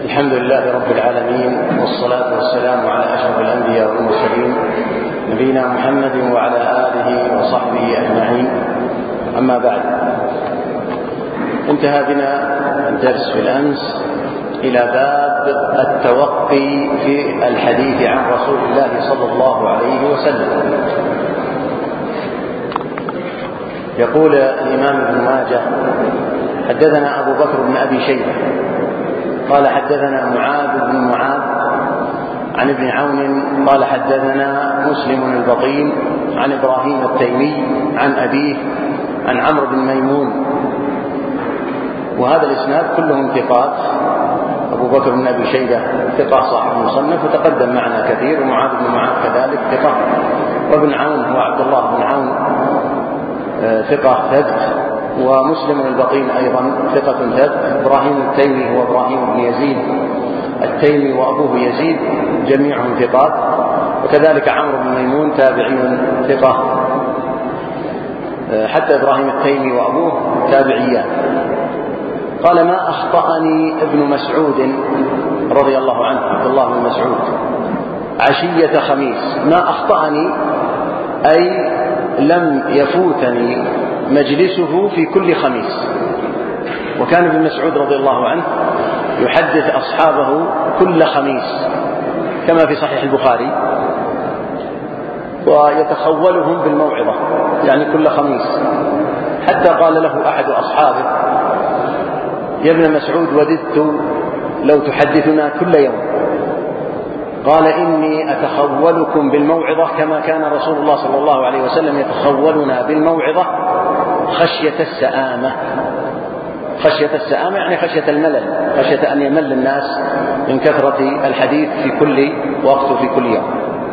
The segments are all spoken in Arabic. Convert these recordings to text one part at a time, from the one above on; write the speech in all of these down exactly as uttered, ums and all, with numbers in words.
الحمد لله رب العالمين، والصلاة والسلام على أشرف الأنبياء والمرسلين نبينا محمد وعلى آله وصحبه أجمعين. أما بعد، انتهى بنا الدرس في الأمس إلى باب التوقي في الحديث عن رسول الله صلى الله عليه وسلم. يقول الإمام ابن ماجه: حدثنا أبو بكر بن أبي شيبة قال حدثنا معاذ بن معاذ عن ابن عون قال حدثنا مسلم البطين عن إبراهيم التيمي عن أبيه عن عمرو بن ميمون. وهذا الإسناد كلهم ثقات. أبو بكر بن أبي شيبة ثقة صاحب المصنف وتقدم معنا كثير، ومعاذ بن معاذ كذلك ثقة، وابن عون هو عبد الله بن عون ثقة ثبت، ومسلم البطين أيضا ثقة ثبت. إبراهيم التيمي هو إبراهيم بن يزيد التيمي وأبوه يزيد جميعهم ثقات، وكذلك عمرو بن ميمون تابعي ثقة، حتى إبراهيم التيمي وأبوه تابعيان. قال: ما أخطأني ابن مسعود رضي الله عنه، عبد الله بن مسعود، عشية خميس. ما أخطأني أي لم يفوتني مجلسه في كل خميس. وكان ابن مسعود رضي الله عنه يحدث أصحابه كل خميس كما في صحيح البخاري، ويتخولهم بالموعظة، يعني كل خميس. حتى قال له أحد أصحابه: يا ابن مسعود، وددت لو تحدثنا كل يوم. قال: إني أتخولكم بالموعظة كما كان رسول الله صلى الله عليه وسلم يتخولنا بالموعظة خشية السآمة. خشية السآمة يعني خشية الملل، خشية أن يمل الناس من كثرة الحديث في كل وقت وفي كل يوم.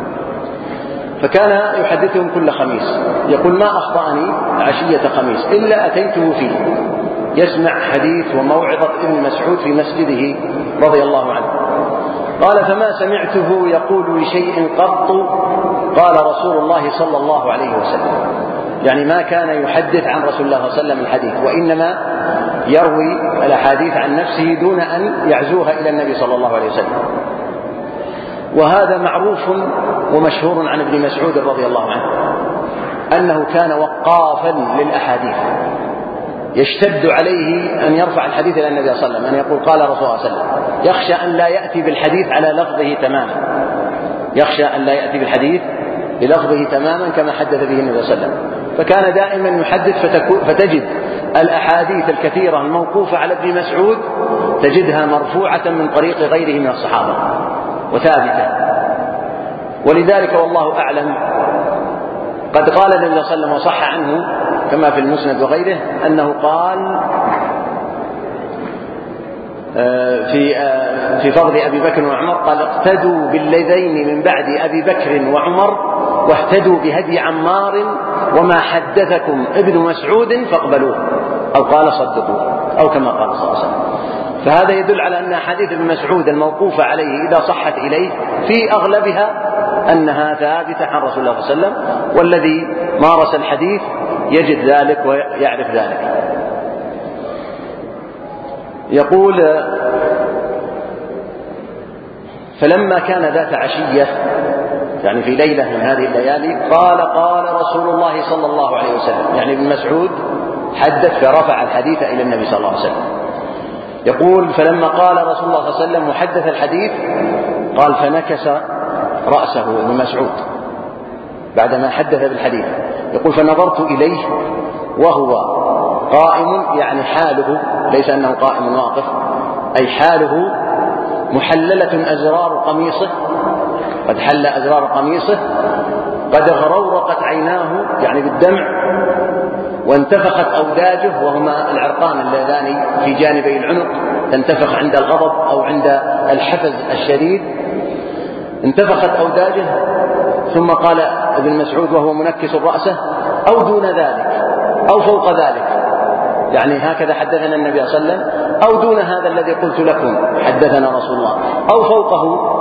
فكان يحدثهم كل خميس. يقول: ما أخطأني عشية خميس إلا أتيته فيه يسمع حديث وموعظة ابن مسعود في مسجده رضي الله عنه. قال: فما سمعته يقول لشيء قط قال رسول الله صلى الله عليه وسلم. يعني ما كان يحدث عن رسول الله صلى الله عليه وسلم الحديث، وإنما يروي الأحاديث عن نفسه دون أن يعزوها إلى النبي صلى الله عليه وسلم. وهذا معروف ومشهور عن ابن مسعود رضي الله عنه أنه كان وقافا للأحاديث، يشتد عليه أن يرفع الحديث إلى النبي صلى الله عليه وسلم، أن يقول قال رسول الله صلى الله عليه وسلم، يخشى أن لا يأتي بالحديث على لفظه تماما، يخشى أن لا يأتي بالحديث بلفظه تماما كما حدث به النبي صلى الله عليه وسلم. فكان دائما يحدث فتجد الأحاديث الكثيرة الموقوفة على ابن مسعود تجدها مرفوعة من طريق غيره من الصحابة وثابتة. ولذلك والله أعلم قد قال النبي صلى الله عليه وسلم وصح عنه كما في المسند وغيره أنه قال في في فضل أبي بكر وعمر، قال: اقتدوا باللذين من بعد أبي بكر وعمر واهتدوا بهدي عمار، وما حدثكم ابن مسعود فاقبلوه، أو قال صدقوه، أو كما قال صلى الله عليه وسلم. فهذا يدل على أن حديث ابن مسعود الموقوفة عليه إذا صحت إليه في أغلبها أنها ثابتة عن رسول الله صلى الله عليه وسلم، والذي مارس الحديث يجد ذلك ويعرف ذلك. يقول: فلما كان ذات عشية، يعني في ليلة من هذه الليالي، قال: قال رسول الله صلى الله عليه وسلم. يعني ابن مسعود حدث فرفع الحديث إلى النبي صلى الله عليه وسلم. يقول: فلما قال رسول الله صلى الله عليه وسلم وحدث الحديث، قال: فنكس رأسه ابن مسعود بعدما حدث بالحديث. يقول: فنظرت إليه وهو قائم، يعني حاله، ليس أنه قائم واقف، أي حاله محللة أزرار قميصه، قد حل أزرار قميصه، قد غرورقت عيناه يعني بالدمع، وانتفخت أوداجه، وهما العرقان اللذان في جانبي العنق تنتفخ عند الغضب أو عند الحفز الشديد، انتفخت أوداجه. ثم قال ابن مسعود وهو منكس رأسه: أو دون ذلك أو فوق ذلك، يعني هكذا حدثنا النبي صلى الله عليه وسلم، أو دون هذا الذي قلت لكم حدثنا رسول الله، أو فوقه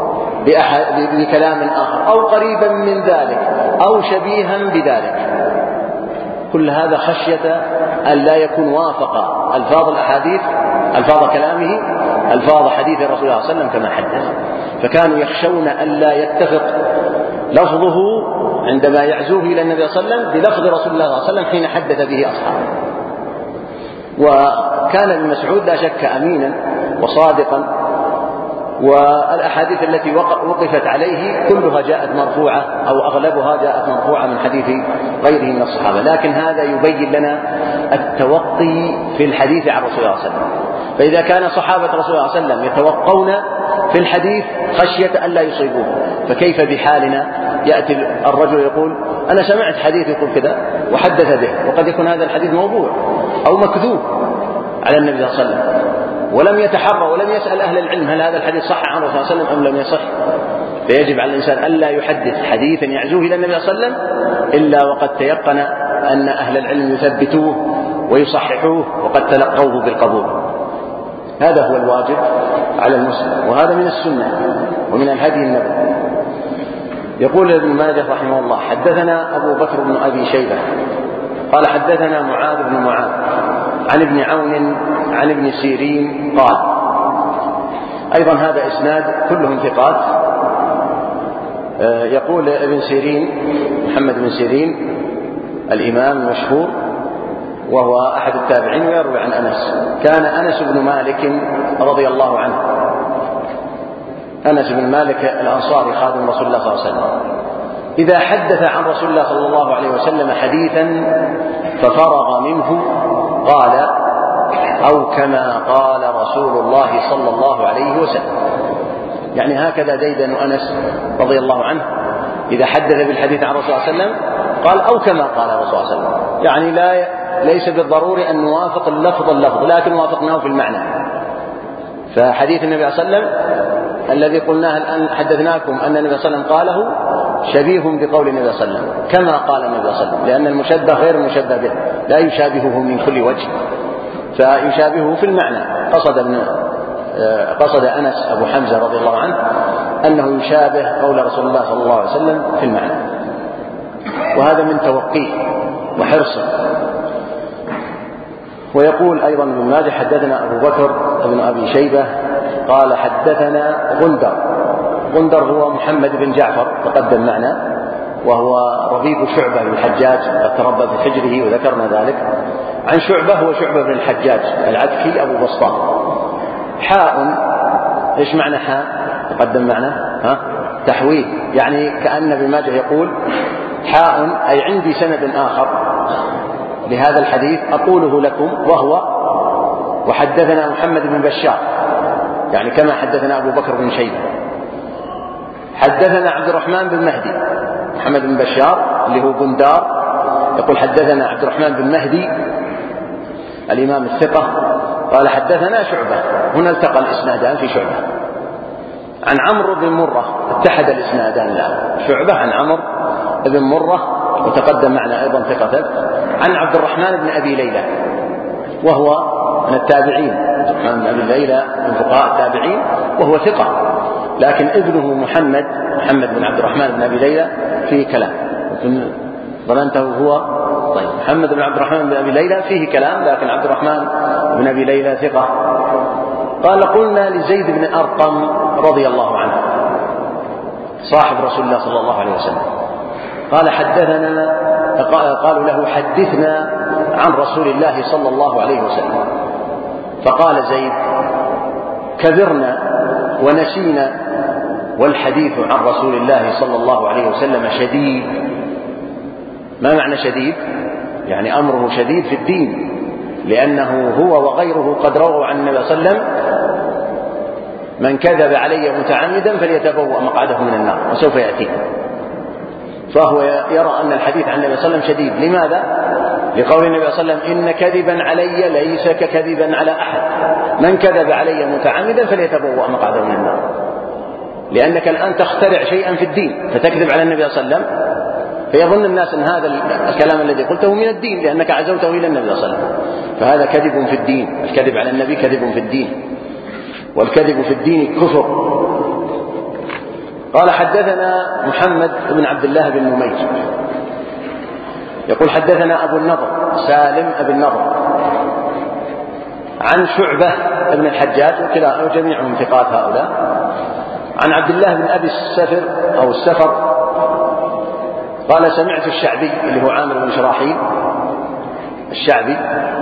بكلام آخر، أو قريبا من ذلك، أو شبيها بذلك. كل هذا خشية أن لا يكون وافق ألفاظ الأحاديث ألفاظ كلامه ألفاظ حديث الرسول صلى الله عليه وسلم كما حدث، فكانوا يخشون ألا يتفق لفظه عندما يعزوه إلى النبي صلى الله عليه وسلم بلفظ رسول الله صلى الله عليه وسلم حين حدث به أصحابه. وكان ابن مسعود لا شك أمينا وصادقا، والأحاديث التي وقفت عليه كلها جاءت مرفوعة أو أغلبها جاءت مرفوعة من حديث غيره من الصحابة، لكن هذا يبين لنا التوقي في الحديث عن رسول الله صلى الله عليه وسلم. فإذا كان صحابة رسول الله صلى الله عليه وسلم يتوقون في الحديث خشية ألا يصيبوه، فكيف بحالنا؟ يأتي الرجل يقول أنا سمعت حديث يقول كذا وحدث به، وقد يكون هذا الحديث موضوع أو مكذوب على النبي صلى الله عليه وسلم، ولم يتحرى ولم يسأل أهل العلم هل هذا الحديث صح عن الرسول صلى الله عليه وسلم أم لم يصح. فيجب على الإنسان ألا يحدث حديثا يعزوه إلى النبي صلى الله عليه وسلم إلا وقد تيقن أن أهل العلم يثبتوه ويصححوه وقد تلقوه بالقبول. هذا هو الواجب على المسلم، وهذا من السنة ومن الهدي النبوي. يقول ابن ماجه رحمه الله: حدثنا أبو بكر بن أبي شيبة قال حدثنا معاذ بن معاذ عن ابن عون عن ابن سيرين قال. أيضا هذا إسناد كلهم ثقات. يقول ابن سيرين محمد بن سيرين الإمام المشهور وهو أحد التابعين ويروي عن أنس. كان أنس بن مالك رضي الله عنه، أنس بن مالك الأنصاري خادم رسول الله صلى الله عليه وسلم، إذا حدث عن رسول الله صلى الله عليه وسلم حديثا ففرغ منه قال: أو كما قال رسول الله صلى الله عليه وسلم. يعني هكذا ديدن أنس رضي الله عنه إذا حدث بالحديث عن رسول الله صلى الله عليه وسلم قال: أو كما قال رسول الله صلى الله عليه وسلم. يعني لا ليس بالضروري أن نوافق اللفظ اللفظ، لكن وافقناه في المعنى. فحديث النبي صلى الله عليه وسلم الذي قلناه الآن حدثناكم أن النبي صلى الله عليه وسلم قاله شبيه بقول النبي صلى الله عليه وسلم كما قال النبي صلى الله عليه وسلم، لأن المشبه غير المشبه به لا يشابهه من كل وجه، فيشابهه في المعنى. قصد ابن قصد أنس أبو حمزة رضي الله عنه أنه يشابه قول رسول الله صلى الله عليه وسلم في المعنى، وهذا من توقيه وحرصه. ويقول أيضا ابن ماجه: حدثنا أبو بكر بن أبي شيبة قال حدثنا غندر. غندر هو محمد بن جعفر تقدم معنا، وهو ربيب شعبة بن الحجاج، قد تربى في حجره وذكرنا ذلك. عن شعبة هو شعبة بن الحجاج العتكي أبو بسطام. حاء، إيش معنى حاء؟ تقدم معنا ها؟ تحويل، يعني كأن ابن ماجه يقول حاء أي عندي سند آخر لهذا الحديث أقوله لكم، وهو وحدثنا محمد بن بشار، يعني كما حدثنا أبو بكر بن شيبة. حدثنا عبد الرحمن بن مهدي. محمد بن بشار اللي هو بندار يقول حدثنا عبد الرحمن بن مهدي الإمام الثقة قال حدثنا شعبة. هنا التقى الإسنادان في شعبة. عن عمرو بن مرة، اتحد الإسنادان الآن، شعبة عن عمرو بن مرة، وتقدم معنا أيضا ثقة. عن عبد الرحمن بن أبي ليلى وهو من التابعين، عبد الرحمن بن أبي ليلى من فقهاء التابعين وهو ثقة، لكن ابنه محمد محمد بن عبد الرحمن بن أبي ليلى فيه كلام، ظننته هو. طيب محمد بن عبد الرحمن بن أبي ليلى فيه كلام، لكن عبد الرحمن بن أبي ليلى ثقة. قال قلنا لزيد بن أرقم رضي الله عنه صاحب رسول الله صلى الله عليه وسلم، قال حدثنا، قالوا له حدثنا عن رسول الله صلى الله عليه وسلم، فقال زيد كبرنا ونسينا والحديث عن رسول الله صلى الله عليه وسلم شديد. ما معنى شديد؟ يعني أمره شديد في الدين، لأنه هو وغيره قد رووا عن النبي صلى الله عليه وسلم من كذب علي متعمدا فليتبوأ مقعده من النار، وسوف يأتي. فهو يرى أن الحديث عن النبي صلى الله عليه وسلم شديد. لماذا؟ لقول النبي صلى الله عليه وسلم إن كذبا علي ليس ككذبا على أحد، من كذب علي متعمدا فليتبوأ مقعده من النار. لأنك الآن تخترع شيئا في الدين فتكذب على النبي صلى الله عليه وسلم، فيظن الناس أن هذا الكلام الذي قلته من الدين لأنك عزوته إلى النبي صلى الله عليه وسلم، فهذا كذب في الدين. الكذب على النبي كذب في الدين، والكذب في الدين كفر. قال حدثنا محمد بن عبد الله بن نمير يقول حدثنا أبو النضر سالم أبي النضر عن شعبة بن الحجاج وكلا وجميعهم ثقات هؤلاء. عن عبد الله بن أبي السفر أو السفر قال سمعت الشعبي اللي هو عامر بن شراحيل الشعبي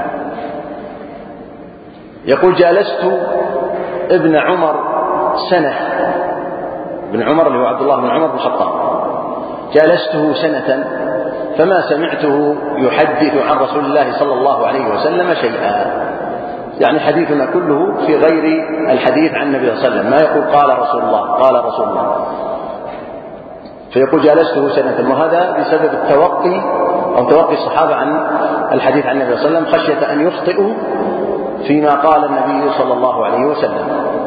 يقول جالست ابن عمر سنة، ابن عمر اللي هو عبد الله بن عمر بن الخطاب، جالسته سنة فما سمعته يحدث عن رسول الله صلى الله عليه وسلم شيئا، يعني حديثنا كله في غير الحديث عن النبي صلى الله عليه وسلم، ما يقول قال رسول الله قال رسول الله. فيقول جالسته سنة، وهذا بسبب التوقي أو توقي الصحابة عن الحديث عن النبي صلى الله عليه وسلم خشية أن يخطئوا فيما قال النبي صلى الله عليه وسلم.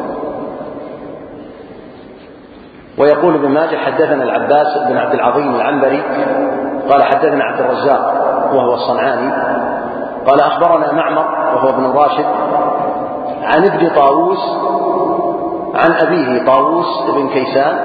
ويقول ابن ماجه حدثنا العباس بن عبد العظيم العنبري قال حدثنا عبد الرزاق وهو الصنعاني قال أخبرنا معمر وهو ابن راشد عن ابن طاووس عن أبيه طاووس بن كيسان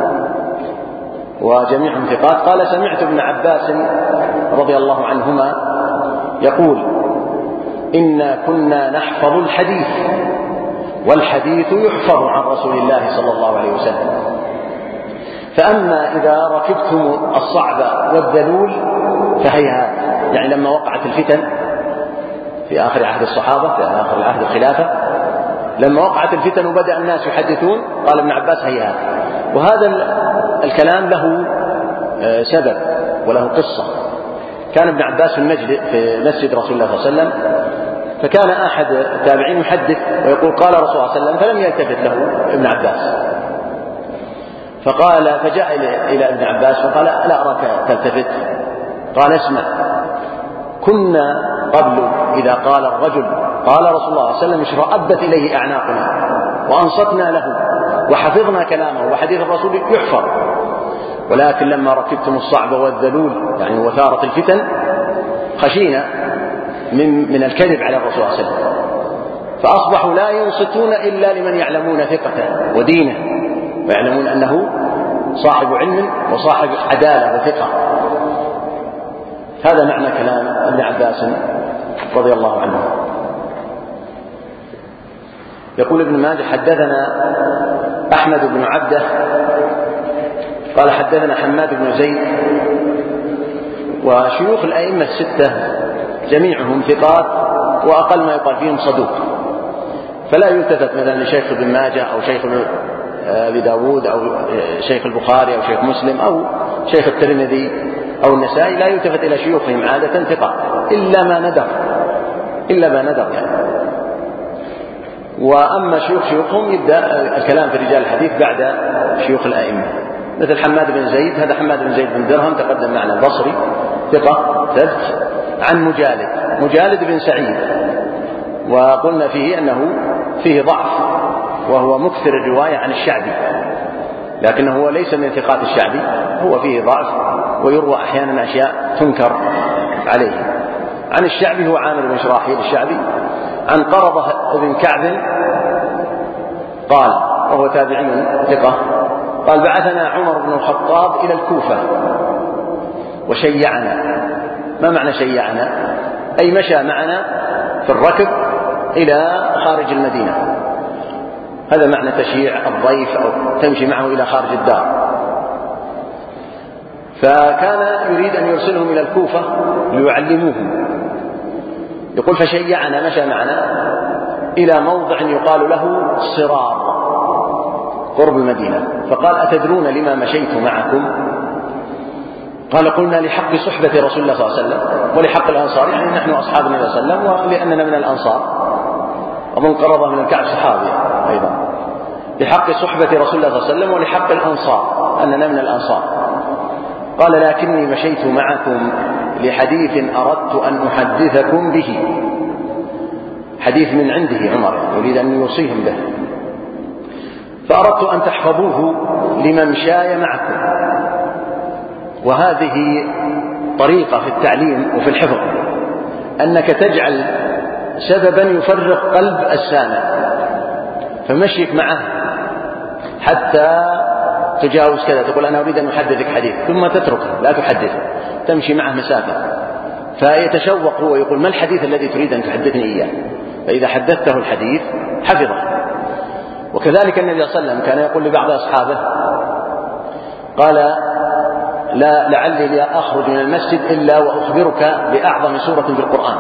وجميعهم ثقات قال سمعت ابن عباس رضي الله عنهما يقول إنا كنا نحفظ الحديث والحديث يحفظ عن رسول الله صلى الله عليه وسلم، فأما إذا ركبتم الصعب والذلول فهيهات، يعني لما وقعت الفتن في آخر عهد الصحابة في آخر عهد الخلافة لما وقعت الفتن وبدأ الناس يحدثون قال ابن عباس هيهات. وهذا الكلام له سبب وله قصة. كان ابن عباس في مسجد رسول الله صلى الله عليه وسلم، فكان أحد التابعين يحدث ويقول قال رسول الله صلى الله عليه وسلم، فلم يلتفت له ابن عباس، فقال فجاء إلى ابن عباس فقال لا أراك تلتفت، قال اسمع كنا قبل إذا قال الرجل قال رسول الله صلى الله عليه وسلم اشرأبت إليه أعناقنا وأنصتنا له وحفظنا كلامه وحديث الرسول يحفظ، ولكن لما ركبتم الصعب والذلول يعني وثارت الفتن خشينا من, من الكذب على الرسول صلى الله عليه وسلم، فأصبحوا لا ينصتون إلا لمن يعلمون ثقته ودينه ويعلمون أنه صاحب علم وصاحب عدالة وثقة. هذا معنى كلام ابن عباس رضي الله عنه. يقول ابن ماجه حدثنا أحمد بن عبده قال حدثنا حماد بن زيد، وشيوخ الأئمة الستة جميعهم ثقات وأقل ما يقال فيهم صدوق، فلا يلتفت مثلا لشيخ ابن ماجه أو شيخ أبي داود أو شيخ البخاري أو شيخ مسلم أو شيخ الترمذي أو النسائي، لا يلتفت إلى شيوخهم عادة ثقة إلا ما ندر إلا ما ندر يعني. وأما شيوخ شيوخهم يبدأ الكلام في رجال الحديث بعد شيوخ الأئمة، مثل حماد بن زيد، هذا حماد بن زيد بن درهم تقدم معنا البصري ثقة ثبت، عن مجالد مجالد بن سعيد وقلنا فيه أنه فيه ضعف وهو مكثر الرواية عن الشعبي، لكنه هو ليس من ثقات الشعبي، هو فيه ضعف ويروى أحيانا أشياء تنكر عليه. عن الشعبي هو عامر بن شراحيل الشعبي عن قرضة بن كعب قال وهو تابعي ثقة قال بعثنا عمر بن الخطاب إلى الكوفة وشيعنا. ما معنى شيعنا؟ أي مشى معنا في الركب إلى خارج المدينة، هذا معنى تشييع الضيف أو تمشي معه إلى خارج الدار. فكان يريد أن يرسلهم إلى الكوفة ليعلموهم، يقول فشيعنا مشى معنا إلى موضع يقال له صرار قرب المدينة، فقال أتدرون لما مشيت معكم؟ قال قلنا لحق صحبة رسول الله صلى الله عليه وسلم ولحق الأنصار، يعني نحن أصحاب النبي صلى الله عليه وسلم ولأننا من الأنصار، أظن قرضة من الكعب صحابي أيضا، لحق صحبة رسول الله صلى الله عليه وسلم ولحق الأنصار أننا من الأنصار. قال لكني مشيت معكم لحديث أردت أن أحدثكم به، حديث من عنده عمر يريد أن يوصيهم به، فأردت أن تحفظوه لممشاي معكم. وهذه طريقة في التعليم وفي الحفظ، أنك تجعل سببا يفرق قلب السامع، فمشيك معه حتى تجاوز كذا، تقول أنا أريد أن أحدثك حديث ثم تتركه لا تحدثه، تمشي معه مسافة فيتشوق هو يقول ما الحديث الذي تريد أن تحدثني إياه، فإذا حدثته الحديث حفظه. وكذلك النبي صلى الله عليه وسلم كان يقول لبعض أصحابه قال لا لعلي لا أخرج من المسجد إلا وأخبرك بأعظم سورة في القرآن.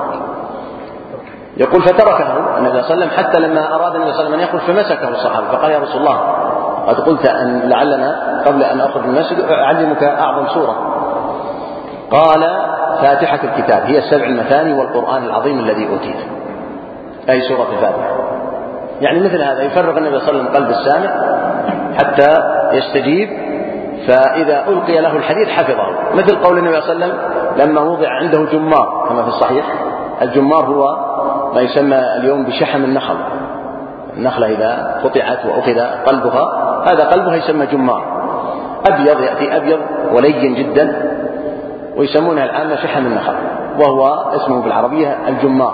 يقول فتركه النبي صلى الله عليه وسلم حتى لما أراد النبي صلى الله عليه وسلم أن يخرج فمسكه الصحابة فقال يا رسول الله قد قلت أن لعلنا قبل أن أخرج من المسجد أعلمك أعظم سورة. قال فاتحة الكتاب هي السبع المثاني والقرآن العظيم الذي أوتيت، أي سورة الفاتحة. يعني مثل هذا يفرغ النبي صلى الله عليه وسلم قلب السامع حتى يستجيب، فإذا ألقي له الحديث حفظه. مثل قول النبي صلى الله عليه وسلم لما وضع عنده جمار كما في الصحيح. الجمار هو ما يسمى اليوم بشحم النخل. النخلة إذا قطعت وأخذ قلبها هذا قلبها يسمى جمار، أبيض يأتي أبيض ولين جدا ويسمونها العامة شحم النخل، وهو اسمه بالعربية الجمار.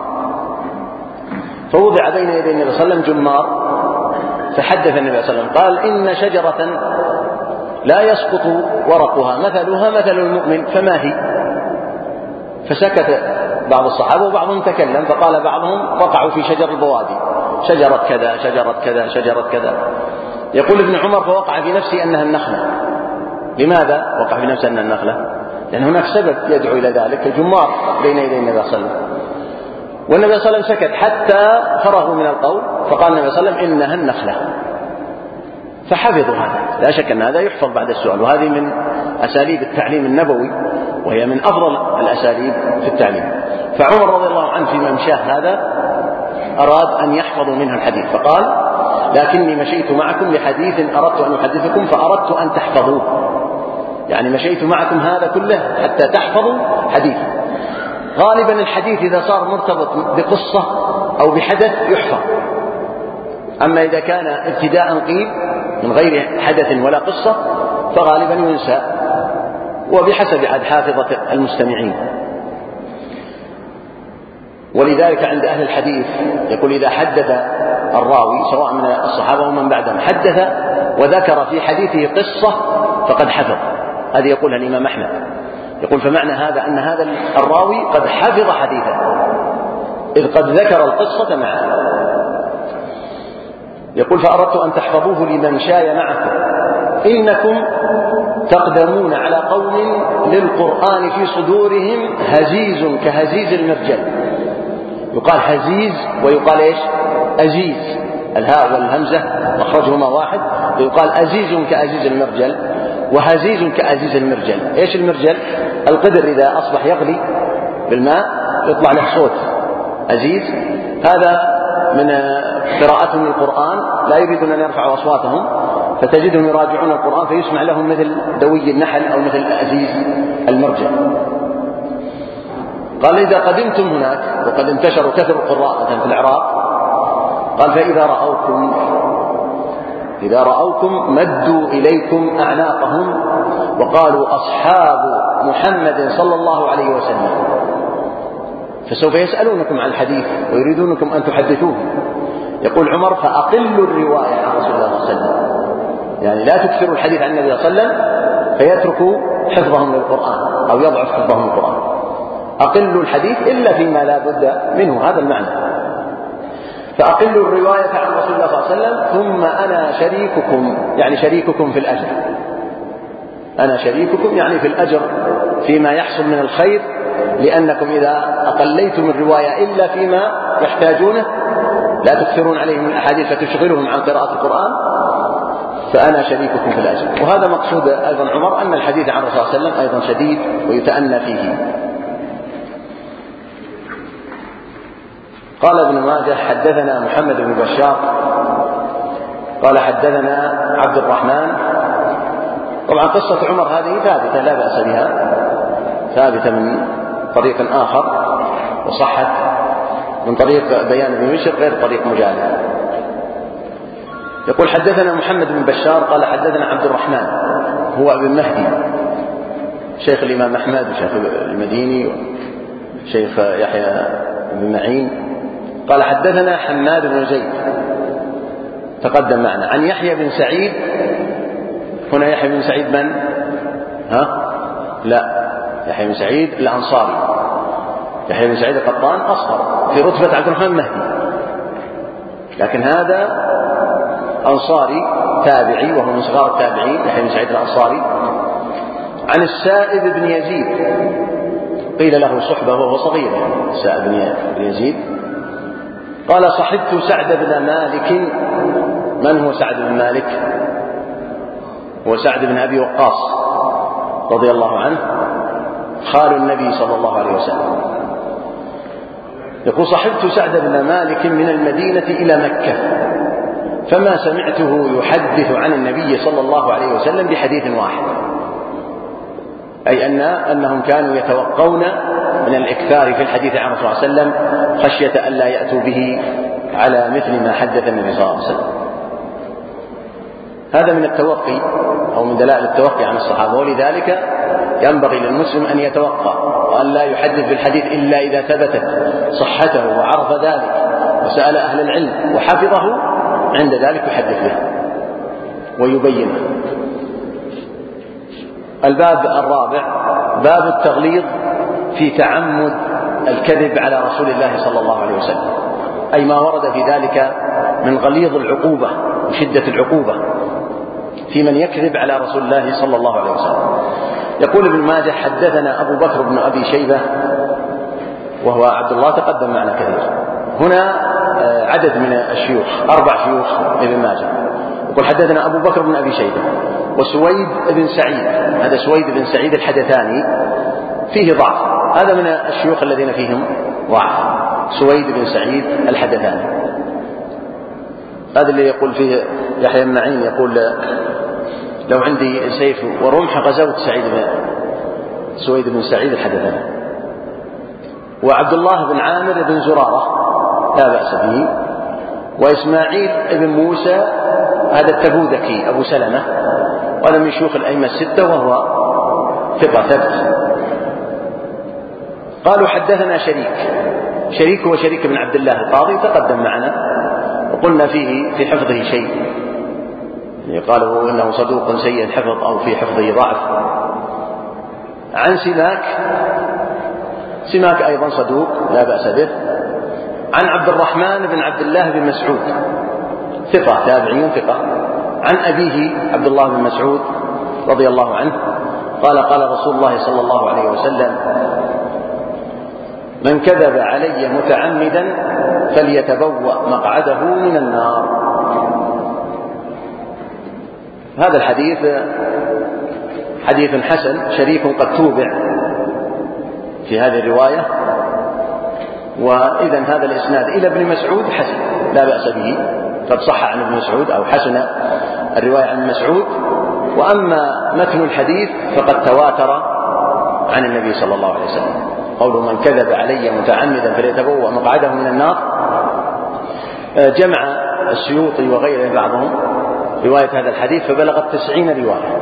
فوضع بين يدي النبي صلى الله عليه وسلم جمار، فحدث النبي صلى الله عليه وسلم قال إن شجرة لا يسقط ورقها مثلها مثل المؤمن فما هي؟ فسكت بعض الصحابة وبعضهم تكلم، فقال بعضهم وقعوا في شجر البوادي، شجرة كذا شجرة كذا شجرة كذا. يقول ابن عمر فوقع في نفسي أنها النخلة. لماذا وقع في نفسي أنها النخلة؟ لأن هناك سبب يدعو إلى ذلك، الجمار بين يدي النبي صلى الله عليه وسلم. والنبي صلى الله عليه وسلم سكت حتى فرغوا من القول، فقال النبي صلى الله عليه وسلم إنها النخلة، فحفظوا هذا. لا شك أن هذا يحفظ بعد السؤال، وهذه من أساليب التعليم النبوي وهي من أفضل الأساليب في التعليم. فعمر رضي الله عنه في ممشاه هذا أراد أن يحفظوا منه الحديث، فقال لكني مشيت معكم لحديث أردت أن أحدثكم فأردت أن تحفظوه، يعني مشيت معكم هذا كله حتى تحفظوا حديث. غالبا الحديث إذا صار مرتبط بقصة أو بحدث يحفظ، أما إذا كان ابتداء قيل من غير حدث ولا قصة فغالبا ينسى، وبحسب عد حافظة المستمعين. ولذلك عند أهل الحديث يقول إذا حدث الراوي سواء من الصحابة ومن بعدهم حدث وذكر في حديثه قصة فقد حفظ. هذه يقولها الإمام أحمد، يقول فمعنى هذا أن هذا الراوي قد حفظ حديثه إذ قد ذكر القصة معه. يقول فأردت أن تحفظوه لمن شاي معكم إنكم تقدمون على قوم للقرآن في صدورهم هزيز كهزيز المرجل. يقال هزيز ويقال إيش؟ أزيز، الهاء والهمزة مخرجهما واحد، ويقال أزيز كأزيز المرجل وهزيز كأزيز المرجل. إيش المرجل؟ القدر إذا أصبح يغلي بالماء يطلع له صوت أزيز. هذا من قراءتهم للقرآن لا يريدون أن يرفعوا أصواتهم، فتجدهم يراجعون القرآن فيسمع لهم مثل دوي النحل أو مثل أزيز المرجل. قال إذا قدمتم هناك وقد انتشروا كثر القراء في العراق، قال فإذا رأوكم إذا رأوكم مدوا إليكم أعناقهم وقالوا أصحاب محمد صلى الله عليه وسلم، فسوف يسألونكم عن الحديث ويريدونكم أن تحدثوه. يقول عمر فأقلوا الرواية عن رسول الله صلى الله عليه وسلم، يعني لا تكثروا الحديث عن النبي صلى الله عليه وسلم فيتركوا حفظهم للقرآن أو يضعف حفظهم للقرآن. أقلوا الحديث إلا فيما لا بد منه، هذا المعنى. فأقلوا الرواية عن رسول الله صلى الله عليه وسلم ثم أنا شريككم، يعني شريككم في الأجر. أنا شريككم يعني في الأجر فيما يحصل من الخير، لأنكم إذا أقليتم الرواية إلا فيما يحتاجونه لا تكثرون عليهم الأحاديث فتشغلهم عن قراءة القرآن، فأنا شريككم في الأجر. وهذا مقصود أيضا عمر أن الحديث عن الرسول صلى الله عليه وسلم أيضا شديد ويتأنى فيه. قال ابن ماجه حدثنا محمد بن بشار قال حدثنا عبد الرحمن. طبعا قصة عمر هذه ثابتة لا بأس بها، ثابتة من طريق آخر وصحت من طريق بيان بن بشر غير طريق مجالد. يقول حدثنا محمد بن بشار قال حدثنا عبد الرحمن هو ابن مهدي شيخ الإمام أحمد وشيخ المديني وشيخ يحيى بن معين. قال حدثنا حماد بن زيد تقدم معنا عن يحيى بن سعيد. هنا يحيى بن سعيد من؟ ها؟ لا، يحيى بن سعيد الأنصاري يحيى بن سعيد القطان أصغر في رتبة عبد الرحمن المهدي، لكن هذا أنصاري تابعي وهو من صغار التابعين، يحيى بن سعيد الأنصاري. عن السائب بن يزيد، قيل له صحبة وهو صغير، يعني السائب بن يزيد، قال صحبت سعد بن مالك. من هو سعد بن مالك؟ هو سعد بن أبي وقاص رضي الله عنه، خال النبي صلى الله عليه وسلم. يقول صحبت سعد بن مالك من المدينة إلى مكة، فما سمعته يحدث عن النبي صلى الله عليه وسلم بحديث واحد، أي أن أنهم كانوا يتوقون من الإكثار في الحديث عن رسول الله صلى الله عليه وسلم خشية أن لا يأتوا به على مثل ما حدث النبي صلى الله عليه وسلم. هذا من التوقي أو من دلائل التوقي عن الصحابة، ولذلك ينبغي للمسلم أن يتوقع وأن لا يحدث بالحديث إلا إذا ثبتت صحته وعرف ذلك وسأل أهل العلم وحفظه، عند ذلك يحدث به ويبينه. الباب الرابع باب التغليظ في تعمد الكذب على رسول الله صلى الله عليه وسلم، أي ما ورد في ذلك من غليظ العقوبة وشدة العقوبة في من يكذب على رسول الله صلى الله عليه وسلم. يقول ابن ماجه حدثنا أبو بكر بن أبي شيبة وهو عبد الله، تقدم معنا كثير. هنا عدد من الشيوخ، أربع شيوخ ابن ماجه. يقول حدثنا أبو بكر بن أبي شيبة وسويد بن سعيد، هذا سويد بن سعيد الحدثاني فيه ضعف، هذا من الشيوخ الذين فيهم ضعف، سويد بن سعيد الحدثاني. هذا اللي يقول فيه يحيى بن معين، يقول لو عندي سيف ورمح غزوت سعيد بن سويد بن سعيد الحدثاني. وعبد الله بن عامر بن زرارة لا بأس به. وإسماعيل بن موسى هذا التبوذكي أبو سلمة، وهذا من شيوخ الأئمة الستة وهو ثقة ثبت. قالوا حدثنا شريك، شريك هو شريك بن عبد الله القاضي، تقدم معنا وقلنا فيه في حفظه شيء، يعني قالوا إنه صدوق سيء الحفظ أو في حفظه ضعف. عن سماك، سماك أيضا صدوق لا بأس به. عن عبد الرحمن بن عبد الله بن مسعود ثقة تابعي ثقة، عن أبيه عبد الله بن مسعود رضي الله عنه قال قال رسول الله صلى الله عليه وسلم من كذب علي متعمدا فليتبوأ مقعده من النار. هذا الحديث حديث حسن، شريك قد توبع في هذه الرواية، وإذن هذا الإسناد إلى ابن مسعود حسن لا بأس به، قد صح عن ابن مسعود أو حسن الرواية عن مسعود. وأما متن الحديث فقد تواتر عن النبي صلى الله عليه وسلم، قوله من كذب علي متعمدا فليتبوأ مقعده من النار. جمع السيوطي وغيره بعضهم رواية هذا الحديث فبلغت تسعين رواية،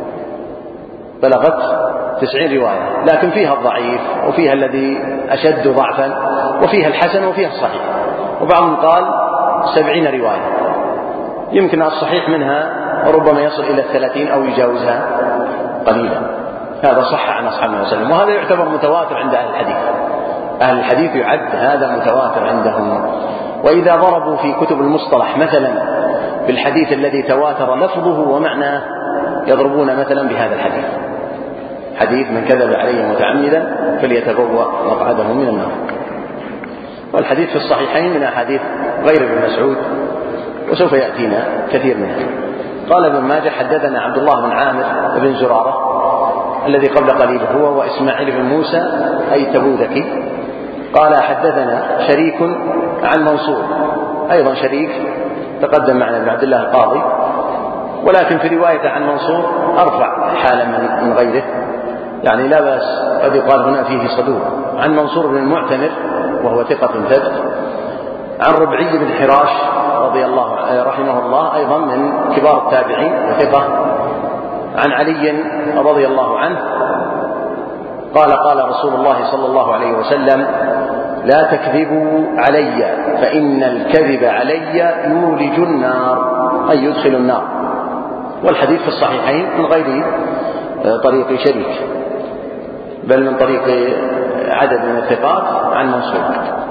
بلغت تسعين رواية، لكن فيها الضعيف وفيها الذي أشد ضعفا وفيها الحسن وفيها الصحيح، وبعضهم قال سبعين رواية، يمكن الصحيح منها ربما يصل إلى الثلاثين أو يجاوزها قليلا. هذا صح عن أصحاب النبي صلى الله عليه وسلم، وهذا يعتبر متواتر عند أهل الحديث. أهل الحديث يعد هذا متواتر عندهم. وإذا ضربوا في كتب المصطلح مثلا بالحديث الذي تواتر لفظه ومعناه يضربون مثلا بهذا الحديث، حديث من كذب علي متعمدا فليتبوأ مقعده من النار. والحديث في الصحيحين من أحاديث غير ابن مسعود وسوف يأتينا كثير منها. قال ابن ماجه حدثنا عبد الله بن عامر بن زرارة الذي قبل قليل هو وإسماعيل بن موسى أي تبوذكي. قال حدثنا شريك عن منصور، أيضا شريك تقدم معنا ابن عبد الله القاضي، ولكن في رواية عن منصور أرفع حالا من غيره، يعني لا بأس قد يقال هنا فيه صدوق. عن منصور بن المعتمر وهو ثقة ثبت. عن ربعي بن حراش رضي الله رحمه الله أيضا من كبار التابعين وثقة. عن علي رضي الله عنه قال قال رسول الله صلى الله عليه وسلم لا تكذبوا علي فإن الكذب علي يولج النار أي يدخل النار. والحديث في الصحيحين من غير طريق شريك بل من طريق عدد من الثقات عن منصور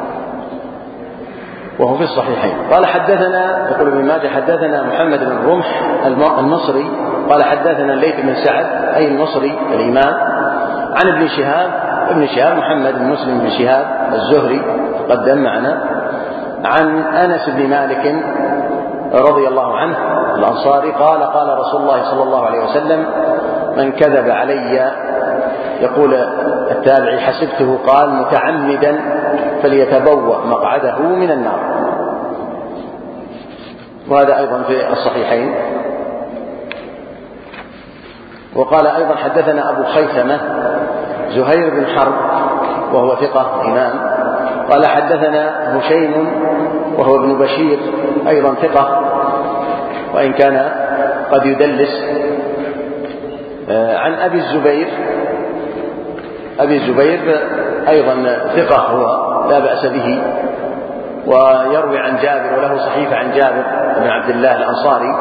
وهو في الصحيحين. قال حدثنا، يقول ابن ماجه حدثنا محمد بن الرمح المصري قال حدثنا الليث بن سعد أي المصري الإمام عن ابن شهاب ابن شهاب محمد بن مسلم بن شهاب الزهري تقدم معنا عن أنس بن مالك رضي الله عنه الأنصاري قال قال رسول الله صلى الله عليه وسلم من كذب علي، يقول التابعي حسبته قال متعمدا فليتبوأ مقعده من النار، وهذا أيضا في الصحيحين. وقال أيضا حدثنا أبو خيثمة زهير بن حرب وهو ثقة إمام قال حدثنا هشيم وهو ابن بشير أيضا ثقة وإن كان قد يدلس عن أبي الزبير أبي الزبير أيضا ثقة هو لا بأس به ويروي عن جابر وله صحيفة عن جابر بن عبد الله الأنصاري،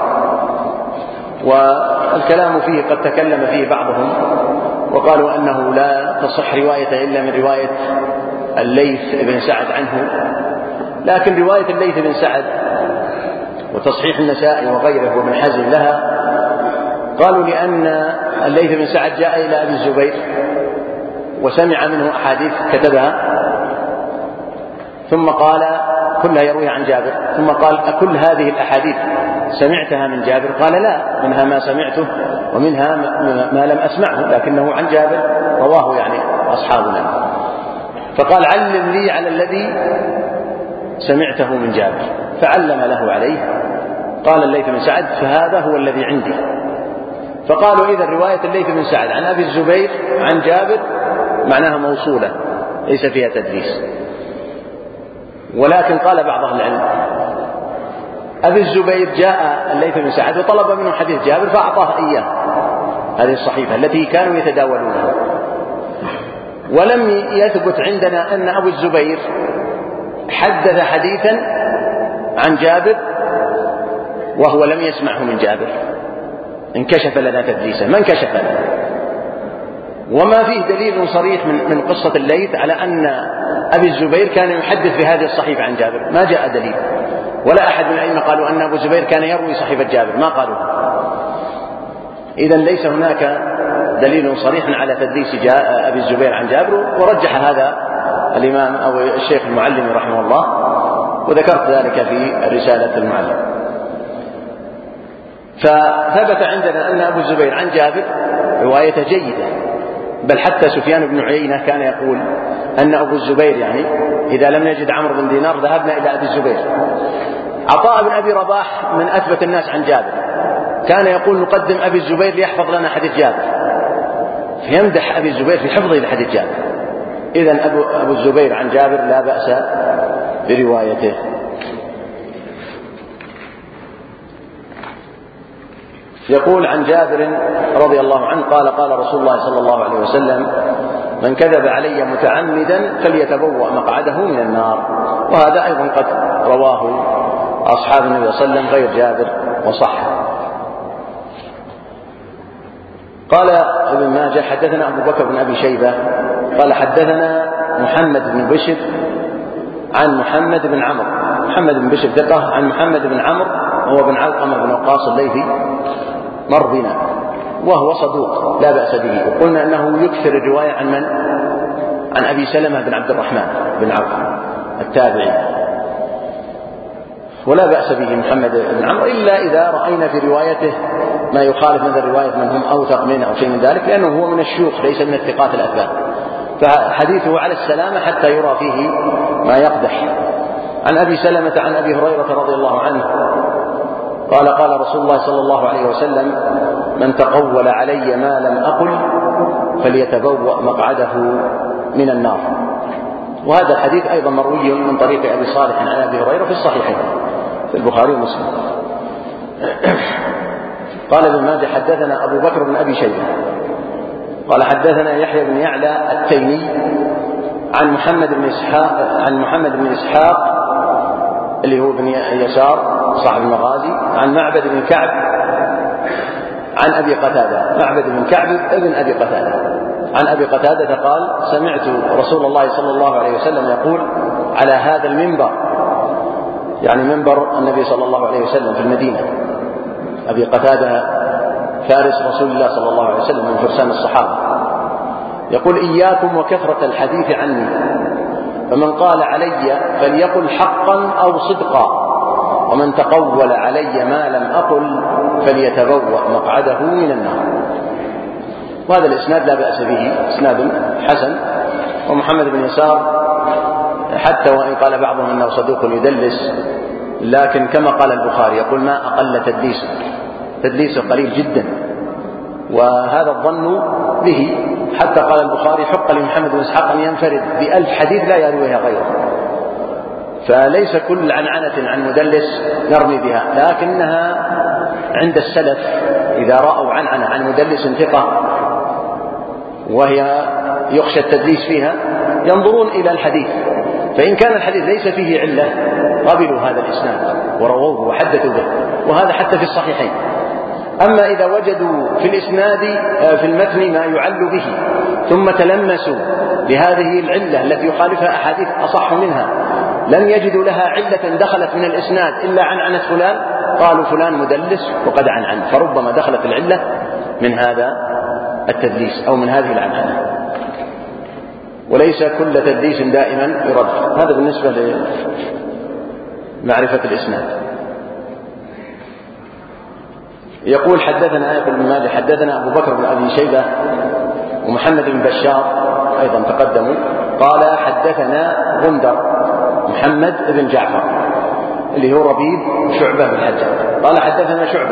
والكلام فيه قد تكلم فيه بعضهم وقالوا أنه لا تصح روايته إلا من رواية الليث بن سعد عنه، لكن رواية الليث بن سعد وتصحيح النسائي وغيره وابن حزم لها قالوا لأن الليث بن سعد جاء إلى أبي الزبير وسمع منه أحاديث كتبها ثم قال كلها يرويها عن جابر، ثم قال أكل هذه الأحاديث سمعتها من جابر؟ قال لا، منها ما سمعته ومنها ما لم أسمعه لكنه عن جابر رواه يعني أصحابنا. فقال علم لي على الذي سمعته من جابر، فعلم له عليه. قال الليث بن سعد فهذا هو الذي عندي. فقالوا إذا رواية الليث بن سعد عن أبي الزبير عن جابر معناها موصولة ليس فيها تدليس. ولكن قال بعض أهل العلم أبي الزبير جاء الليث بن سعد وطلب منه حديث جابر فأعطاه إياه هذه الصحيفة التي كانوا يتداولونها، ولم يثبت عندنا أن أبو الزبير حدث حديثا عن جابر وهو لم يسمعه من جابر، انكشف لنا تدليسه، ما انكشف لنا. وما فيه دليل صريح من, من قصة الليث على أن أبي الزبير كان يحدث في هذه الصحيفة عن جابر، ما جاء دليل، ولا أحد من العلم قالوا أن أبو الزبير كان يروي صحيفة جابر، ما قالوا. إذن ليس هناك دليل صريح على تدليس جاء أبي الزبير عن جابر، ورجح هذا الإمام أو الشيخ المعلم رحمه الله، وذكرت ذلك في رسالة المعلم. فثبت عندنا أن أبو الزبير عن جابر رواية جيدة، بل حتى سفيان بن عيينة كان يقول أن أبو الزبير يعني إذا لم نجد عمرو بن دينار ذهبنا إلى أبي الزبير. عطاء بن أبي رباح من أثبت الناس عن جابر كان يقول نقدم أبي الزبير ليحفظ لنا حديث جابر، فيمدح أبي الزبير في حفظه لحديث جابر. إذن أبو, أبو الزبير عن جابر لا بأس بروايته. يقول عن جابر رضي الله عنه قال قال رسول الله صلى الله عليه وسلم من كذب علي متعمدا فليتبوأ مقعده من النار، وهذا أيضا قد رواه أصحاب النبي صلى الله عليه وسلم غير جابر وصح. قال ابن ماجه حدثنا أبو بكر بن أبي شيبة قال حدثنا محمد بن بشر عن محمد بن عمرو، محمد بن بشر ثقة، عن محمد بن عمرو وهو بن علقمة بن وقاص الليثي مر بنا وهو صدوق لا بأس به، وقلنا أنه يكثر الرواية عن من؟ عن أبي سلمة بن عبد الرحمن بن عوف التابعي، ولا بأس به محمد بن عمرو إلا إذا رأينا في روايته ما يخالف من الرواية من هم أوثق منه أو شيء من ذلك، لأنه هو من الشيوخ ليس من الثقات الأثبات، فحديثه على السلامة حتى يرى فيه ما يقدح. عن أبي سلمة عن أبي هريرة رضي الله عنه قال قال رسول الله صلى الله عليه وسلم من تقول علي ما لم أقل فليتبوأ مقعده من النار. وهذا الحديث أيضا مروي من طريق أبي صالح عن أبي هريرة في الصحيحين في البخاري ومسلم. قال ابن ماجه حدثنا أبو بكر بن أبي شيبة قال حدثنا يحيى بن يعلى التيمي عن محمد بن إسحاق عن محمد بن إسحاق اللي هو بن يسار صاحب المغازي عن معبد بن كعب عن أبي قتادة، معبد بن كعب ابن أبي قتادة عن أبي قتادة قال: سمعت رسول الله صلى الله عليه وسلم يقول على هذا المنبر، يعني منبر النبي صلى الله عليه وسلم في المدينة. أبي قتادة فارس رسول الله صلى الله عليه وسلم من فرسان الصحابة، يقول: إياكم وكثرة الحديث عني، فمن قال علي فليقل حقا أو صدقا، ومن تقول علي ما لم أقل فليتبوأ مقعده من النار. وهذا الإسناد لا بأس به، إسناد حسن. ومحمد بن يسار حتى وإن قال بعضهم أنه صدوق يدلس، لكن كما قال البخاري يقول: ما أقل تدليسه، تدليسه قليل جدا، وهذا الظن به. حتى قال البخاري: حق لمحمد بن إسحاق أن ينفرد بألف حديث لا يرويها غيره. فليس كل عنعنة عن مدلس نرمي بها، لكنها عند السلف إذا رأوا عنعنة عن مدلس ثقة وهي يخشى التدليس فيها ينظرون إلى الحديث، فإن كان الحديث ليس فيه علة قبلوا هذا الإسناد ورووه وحدثوا به، وهذا حتى في الصحيحين. أما إذا وجدوا في الإسناد في المتن ما يعل به ثم تلمسوا لهذه العلة التي يخالفها أحاديث أصح منها، لم يجدوا لها علة دخلت من الإسناد إلا عنعنة فلان، قالوا فلان مدلس وقد عنعن، فربما دخلت العلة من هذا التدليس أو من هذه العنعنة. وليس كل تدليس دائما يرد. هذا بالنسبة لمعرفة الإسناد. يقول: حدثنا يقول ابن ماجه حدثنا أبو بكر بن أبي شيبة ومحمد بن بشار أيضا تقدموا، قال: حدثنا غندر محمد بن جعفر اللي هو ربيب شعبة بن الحجاج، قال: حدثنا شعبة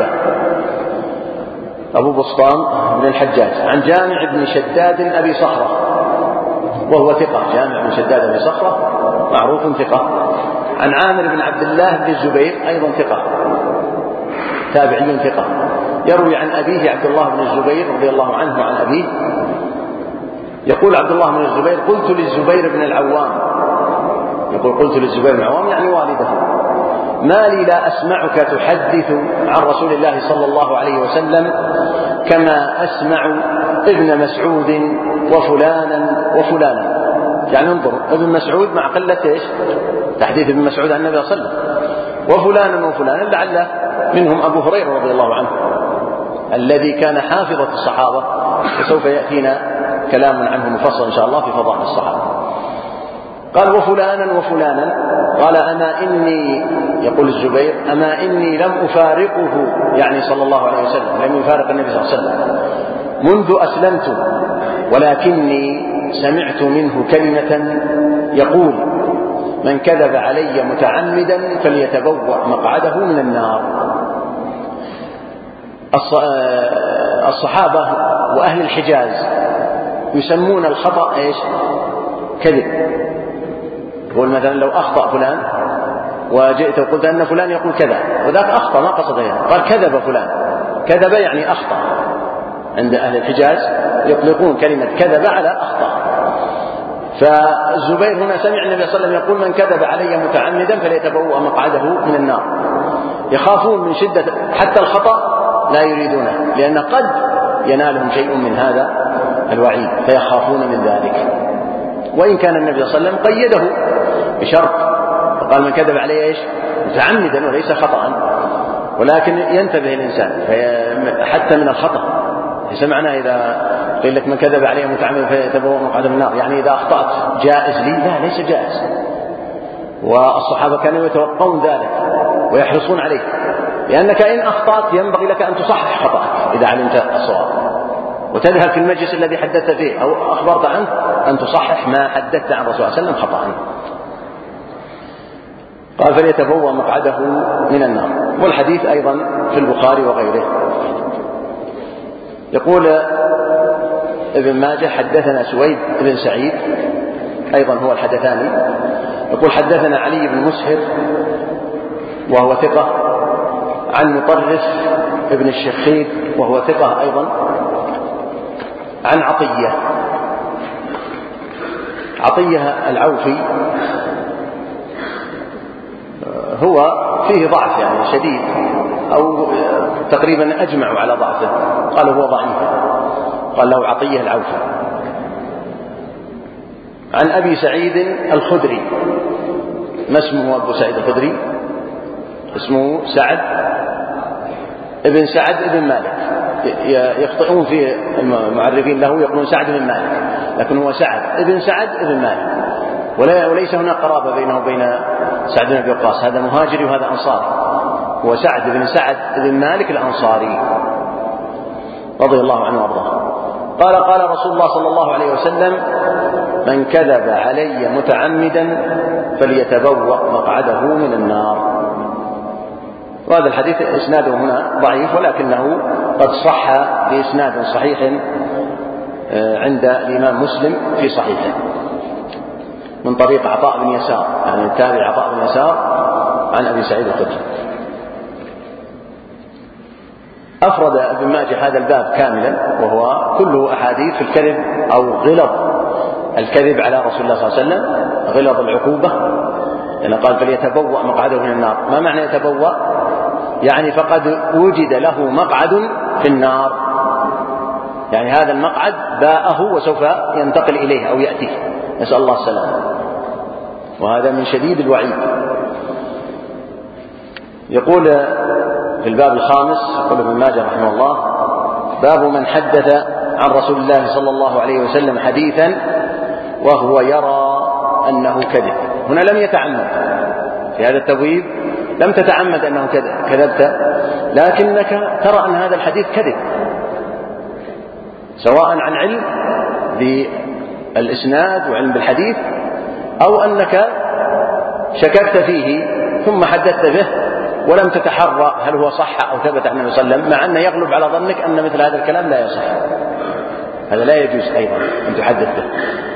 أبو بسطام بن الحجاج عن جامع بن شداد أبي صخرة وهو ثقة. جامع بن شداد أبي صخرة معروف ثقة. عن عامر بن عبد الله بن الزبير أيضا ثقة، تابعي ثقة، يروي عن أبيه عبد الله بن الزبير رضي الله عنه عن أبيه، يقول عبد الله بن الزبير: قلت للزبير بن العوام، يقول قلت للزبير بن العوام يعني والده: ما لي لا أسمعك تحدث عن رسول الله صلى الله عليه وسلم كما أسمع ابن مسعود وفلانا وفلانا. يعني انظر، ابن مسعود مع قلة ايش؟ تحديث ابن مسعود عن النبي صلى الله عليه وسلم، وفلانا وفلانا لعل منهم أبو هريرة رضي الله عنه الذي كان حافظة الصحابة، وسوف يأتينا كلام عنه مفصل إن شاء الله في فضائل الصحابة. قال: وفلانا وفلانا، قال: أما إني، يقول الزبير: أما إني لم أفارقه، يعني صلى الله عليه وسلم لم يفارق النبي صلى الله عليه وسلم منذ أسلمت، ولكني سمعت منه كلمة يقول: من كذب علي متعمدا فليتبوأ مقعده من النار. الصحابة وأهل الحجاز يسمون الخطأ إيش؟ كذب. يقول مثلا لو أخطأ فلان وجئت وقلت أن فلان يقول كذا وذاك أخطأ ما قصده يعني، قال كذب فلان، كذب يعني أخطأ. عند أهل الحجاز يطلقون كلمة كذب على أخطأ. فالزبير هنا سمع النبي صلى الله عليه وسلم يقول: من كذب علي متعمدا فليتبوأ مقعده من النار. يخافون من شدة حتى الخطأ لا يريدونه، لأن قد ينالهم شيء من هذا الوعيد فيخافون من ذلك. وإن كان النبي صلى الله عليه وسلم قيده بشرط، فقال: من كذب علي إيش؟ متعمدا وليس خطأ. ولكن ينتبه الإنسان حتى من الخطأ. ليس معناه إذا قيل لك من كذب علي متعمدا فيتبوأ مقعده من النار يعني إذا أخطأت جائز لي، لا، ليس جائز. والصحابة كانوا يتوقعون ذلك ويحرصون عليه، لأنك إن أخطأت ينبغي لك أن تصحح خطأك إذا علمت الصواب، وتذهب في المجلس الذي حدثت فيه أو أخبرت عنه أن تصحح ما حدثت عن رسول الله صلى الله عليه وسلم خطأ. قال: فليتبوأ مقعده من النار. والحديث أيضا في البخاري وغيره. يقول ابن ماجه: حدثنا سويد بن سعيد أيضا هو الحدثاني، يقول: حدثنا علي بن مسهر وهو ثقة، عن مطرف ابن الشخير وهو ثقة أيضا، عن عطية عطية العوفي، هو فيه ضعف يعني شديد، أو تقريبا أجمعوا على ضعفه، قالوا هو ضعيف، قال له عطية العوفي. عن أبي سعيد الخدري. ما اسمه أبو سعيد الخدري؟ اسمه سعد ابن سعد ابن مالك. يخطئون في المعرفين له يقولون سعد بن مالك، لكن هو سعد ابن سعد ابن مالك، وليس هناك قرابة بينه وبين سعد بن أبي وقاص، هذا مهاجري وهذا أنصاري. هو سعد بن سعد بن مالك الأنصاري رضي الله عنه وارضاه. قال قال رسول الله صلى الله عليه وسلم: من كذب علي متعمدا فليتبوأ مقعده من النار. وهذا الحديث إسناده هنا ضعيف، ولكنه قد صح بإسناد صحيح عند الإمام مسلم في صحيحه من طريق عطاء بن يسار، يعني التابع عطاء بن يسار عن أبي سعيد الخدري. أفرد ابن ماجه هذا الباب كاملا، وهو كله أحاديث في الكذب أو غلظ الكذب على رسول الله صلى الله عليه وسلم، غلظ العقوبة، لأنه قال فليتبوأ مقعده من النار. ما معنى يتبوأ؟ يعني فقد وجد له مقعد في النار، يعني هذا المقعد باءه وسوف ينتقل إليه أو يأتيه، نسأل الله السلامة، وهذا من شديد الوعيد. يقول في الباب الخامس، يقول ابن ماجه رحمه الله: باب من حدث عن رسول الله صلى الله عليه وسلم حديثا وهو يرى أنه كذب. هنا لم يتعمد في هذا التبويب، لم تتعمد أنه كذبت، لكنك ترى أن هذا الحديث كذب، سواء عن علم بالإسناد وعلم بالحديث، أو أنك شككت فيه ثم حدثت به ولم تتحرى هل هو صح أو ثبت عن النبي صلى الله عليه وسلم، مع أن يغلب على ظنك أن مثل هذا الكلام لا يصح. هذا لا يجوز أيضا أن تحدث به.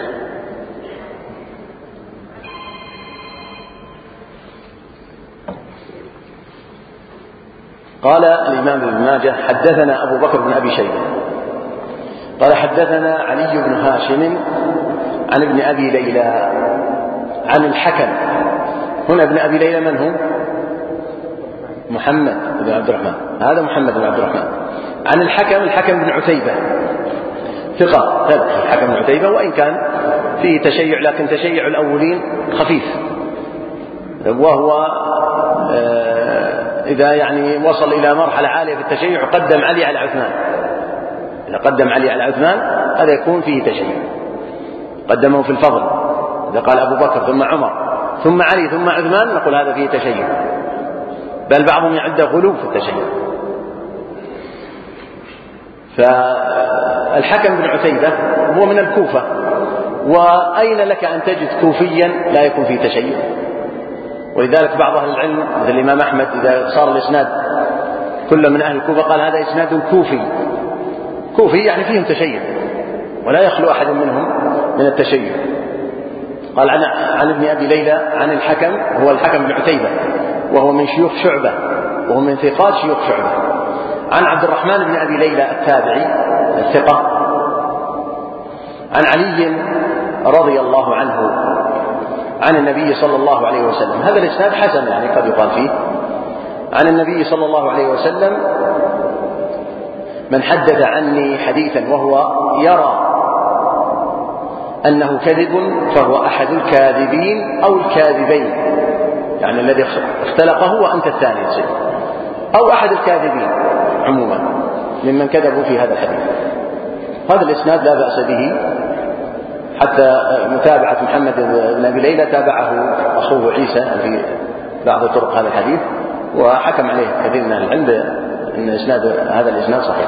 قال الإمام ابن ماجه: حدثنا أبو بكر بن أبي شيبة قال حدثنا علي بن هاشم عن ابن أبي ليلى عن الحكم. هنا ابن أبي ليلى من هو؟ محمد بن عبد الرحمن، هذا محمد بن عبد الرحمن. عن الحكم، الحكم بن عتيبة ثقة ثبت، الحكم بن عتيبة وإن كان فيه تشيع، لكن تشيع الأولين خفيف، وهو إذا يعني وصل إلى مرحلة عالية في التشيع قدم علي على عثمان. إذا قدم علي على عثمان هذا يكون فيه تشيع، قدمه في الفضل. إذا قال أبو بكر ثم عمر ثم علي ثم عثمان نقول هذا فيه تشيع، بل بعضهم يعد غلو في التشيع. فالحكم بن عتيبة هو من الكوفة، وأين لك أن تجد كوفيا لا يكون فيه تشيع؟ ولذلك بعض أهل العلم مثل الإمام أحمد إذا صار الإسناد كل من أهل الكوفة قال هذا إسناد كوفي. كوفي يعني فيهم تشيع، ولا يخلو أحد منهم من التشيع. قال عن, عن ابن أبي ليلى عن الحكم، هو الحكم بن عتيبة، وهو من شيوخ شعبة، وهو من ثقات شيوخ شعبة. عن عبد الرحمن بن أبي ليلى التابعي الثقة، عن علي رضي الله عنه عن النبي صلى الله عليه وسلم. هذا الإسناد حسن، يعني قد يقال فيه عن النبي صلى الله عليه وسلم: من حدث عني حديثا وهو يرى أنه كذب فهو أحد الكاذبين أو الكاذبين، يعني الذي اختلق هو أنت الثاني أو أحد الكاذبين عموما ممن كذبوا في هذا الحديث. هذا الإسناد لا بأس به، حتى متابعة محمد بن أبي ليلى تابعه أخوه عيسى في بعض طرق هذا الحديث، وحكم عليه كثير من العلم أن إسناد هذا الإسناد صحيح.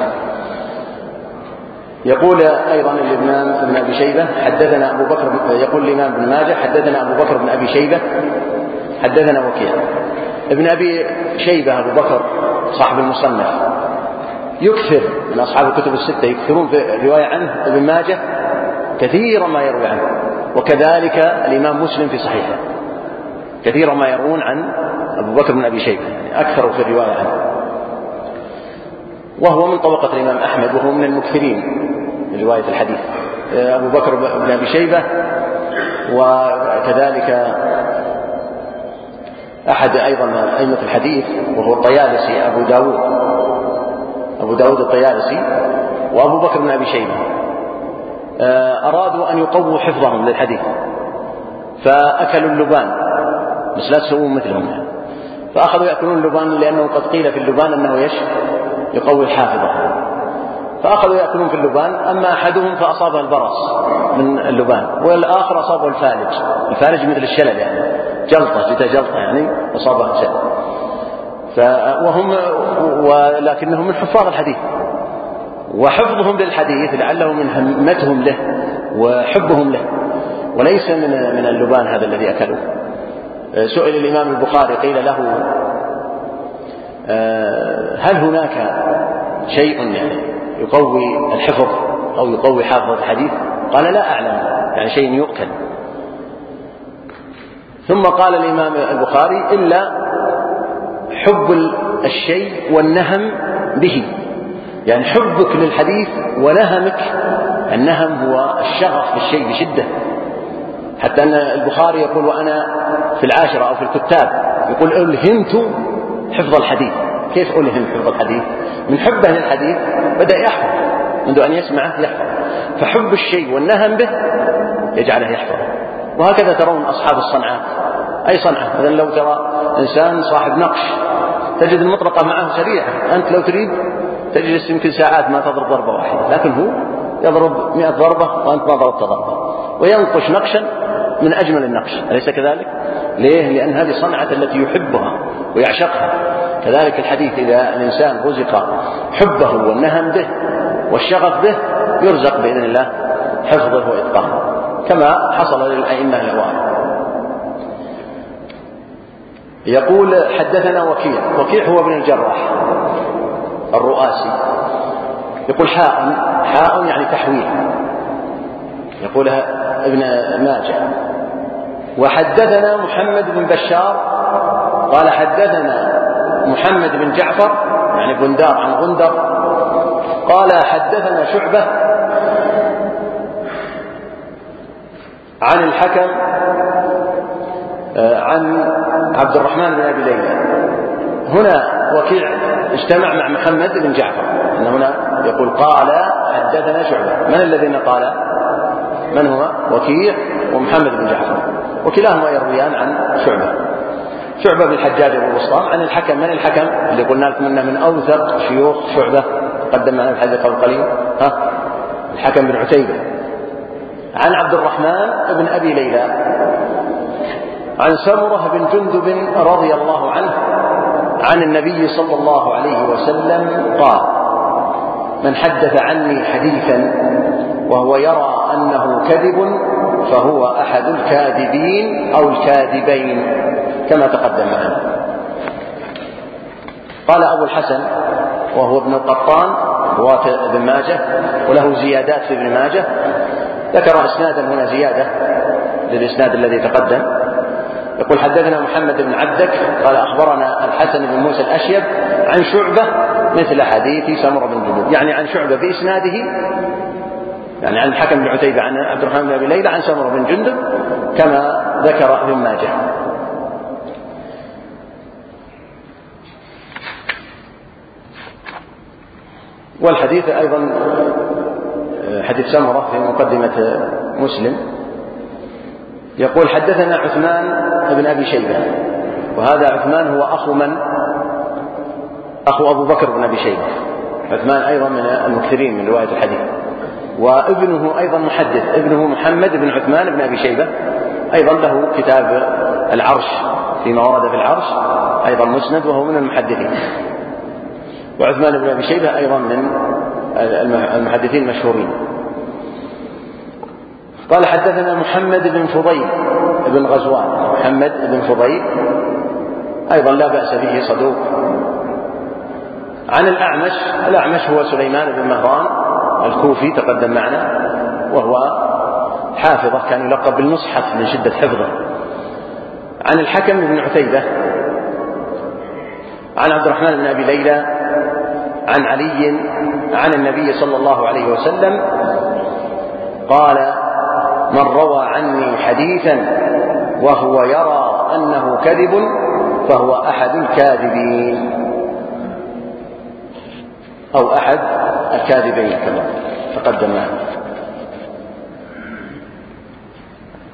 يقول أيضا الإمام ابن أبي شيبة حدثنا أبو بكر، يقول الإمام ابن ماجه حدثنا أبو بكر بن أبي شيبة حدثنا وكيع. ابن أبي شيبة أبو بكر صاحب المصنف يكثر من أصحاب الكتب الستة، يكثرون في الرواية عنه ابن ماجه كثيرا ما يروي عنه، وكذلك الإمام مسلم في صحيحه كثيرا ما يروون عن أبو بكر بن أبي شيبة، يعني أكثر في الرواية عنه، وهو من طبقة الإمام أحمد، وهو من المكثرين من رواية الحديث. أبو بكر بن أبي شيبة، وكذلك أحد أيضا أئمة الحديث وهو الطيالسي أبو داود أبو داود الطيالسي، وأبو بكر بن أبي شيبة أرادوا أن يقووا حفظهم للحديث فأكلوا اللبان، بس لا تسوون مثلهم يعني. فأخذوا يأكلون اللبان لأنه قد قيل في اللبان أنه يش يقوي الحافظة، فأخذوا يأكلون في اللبان. أما أحدهم فأصابه البرص من اللبان، والآخر أصابه الفالج. الفالج مثل الشلل يعني، جلطة جدا جلطة يعني أصابه شلل. وهم ولكنهم من حفاظ الحديث، وحفظهم للحديث لعله من همتهم له وحبهم له، وليس من من اللبان هذا الذي أكلوه. سئل الإمام البخاري قيل له هل هناك شيء يعني يقوي الحفظ أو يقوي حافظ الحديث؟ قال لا أعلم، يعني شيء يؤكل. ثم قال الإمام البخاري إلا حب الشيء والنهم به، يعني حبك للحديث ونهمك. النهم هو الشغف بالشيء بشدة، حتى أن البخاري يقول وأنا في العاشرة أو في الكتاب يقول ألهمت حفظ الحديث. كيف ألهم حفظ الحديث؟ من حبه للحديث بدأ يحفظ، منذ أن يسمعه يحفظ. فحب الشيء والنهم به يجعله يحفظ. وهكذا ترون أصحاب الصنعات، أي صنعة مثلا لو ترى إنسان صاحب نقش تجد المطرقة معه سريعة، أنت لو تريد تجلس يمكن ساعات ما تضرب ضربة واحدة، لكن هو يضرب مئة ضربة وأنت ما ضربت ضربة، وينقش نقشا من أجمل النقش، أليس كذلك؟ ليه؟ لأن هذه صنعة التي يحبها ويعشقها. كذلك الحديث إذا الإنسان رزق حبه والنهم به والشغف به يرزق بإذن الله حفظه وإتقانه، كما حصل للأئمة الأوائل. يقول حدثنا وكيع. وكيع هو ابن الجراح الرؤاسي. يقول حاء، حاء يعني تحويل، يقولها ابن ماجه. وحدثنا محمد بن بشار قال حدثنا محمد بن جعفر يعني بندار عن غندر قال حدثنا شعبة عن الحكم عن عبد الرحمن بن أبي ليلى. هنا وكيع اجتمع مع محمد بن جعفر، أن هنا يقول قال حدثنا شعبة. من الذين قال؟ من هو؟ وكيع ومحمد بن جعفر، وكلاهما يرويان عن شعبة. شعبة بن الحجاج أبو بسطام عن الحكم. من الحكم اللي قلنا لكم أنه من أوثق شيوخ شعبة، قدم معنا في الحديث قبل قليل، ها الحكم بن عتيبة. عن عبد الرحمن بن أبي ليلى عن سمرة بن جندب رضي الله عنه عن النبي صلى الله عليه وسلم قال من حدث عني حديثا وهو يرى أنه كذب فهو أحد الكاذبين أو الكاذبين كما تقدم معنا. قال أبو الحسن وهو ابن القطان رواة ابن ماجه وله زيادات في ابن ماجه، ذكر إسنادا هنا زيادة للإسناد الذي تقدم. يقول حدثنا محمد بن عبدك قال أخبرنا الحسن بن موسى الأشيب عن شعبة مثل حديث سمرة بن جندب، يعني عن شعبة بإسناده، يعني عن الحكم بن عتيبة عن عبد الرحمن بن أبي ليلى عن سمرة بن جندب كما ذكر ابن ماجه. والحديث أيضا حديث سمرة في مقدمة مسلم. يقول حدثنا عثمان بن أبي شيبة، وهذا عثمان هو أخو من؟ أخو أبو بكر بن أبي شيبة. عثمان أيضا من المكثرين من رواية الحديث، وابنه أيضا محدث، ابنه محمد بن عثمان بن أبي شيبة أيضا له كتاب العرش فيما ورد في العرش أيضا مسند، وهو من المحدثين. وعثمان بن أبي شيبة أيضا من المحدثين المشهورين. قال حدثنا محمد بن فضيل بن غزوان. محمد بن فضيل أيضا لا بأس به، صدوق. عن الأعمش. الأعمش هو سليمان بن مهران الكوفي تقدم معنا، وهو حافظة كان يلقب بالمصحف من شدة حفظه. عن الحكم بن عتيبة عن عبد الرحمن بن أبي ليلى عن علي عن النبي صلى الله عليه وسلم قال من روى عني حديثا وهو يرى أنه كذب فهو أحد الكاذبين أو أحد الكاذبين كما تقدم معنا.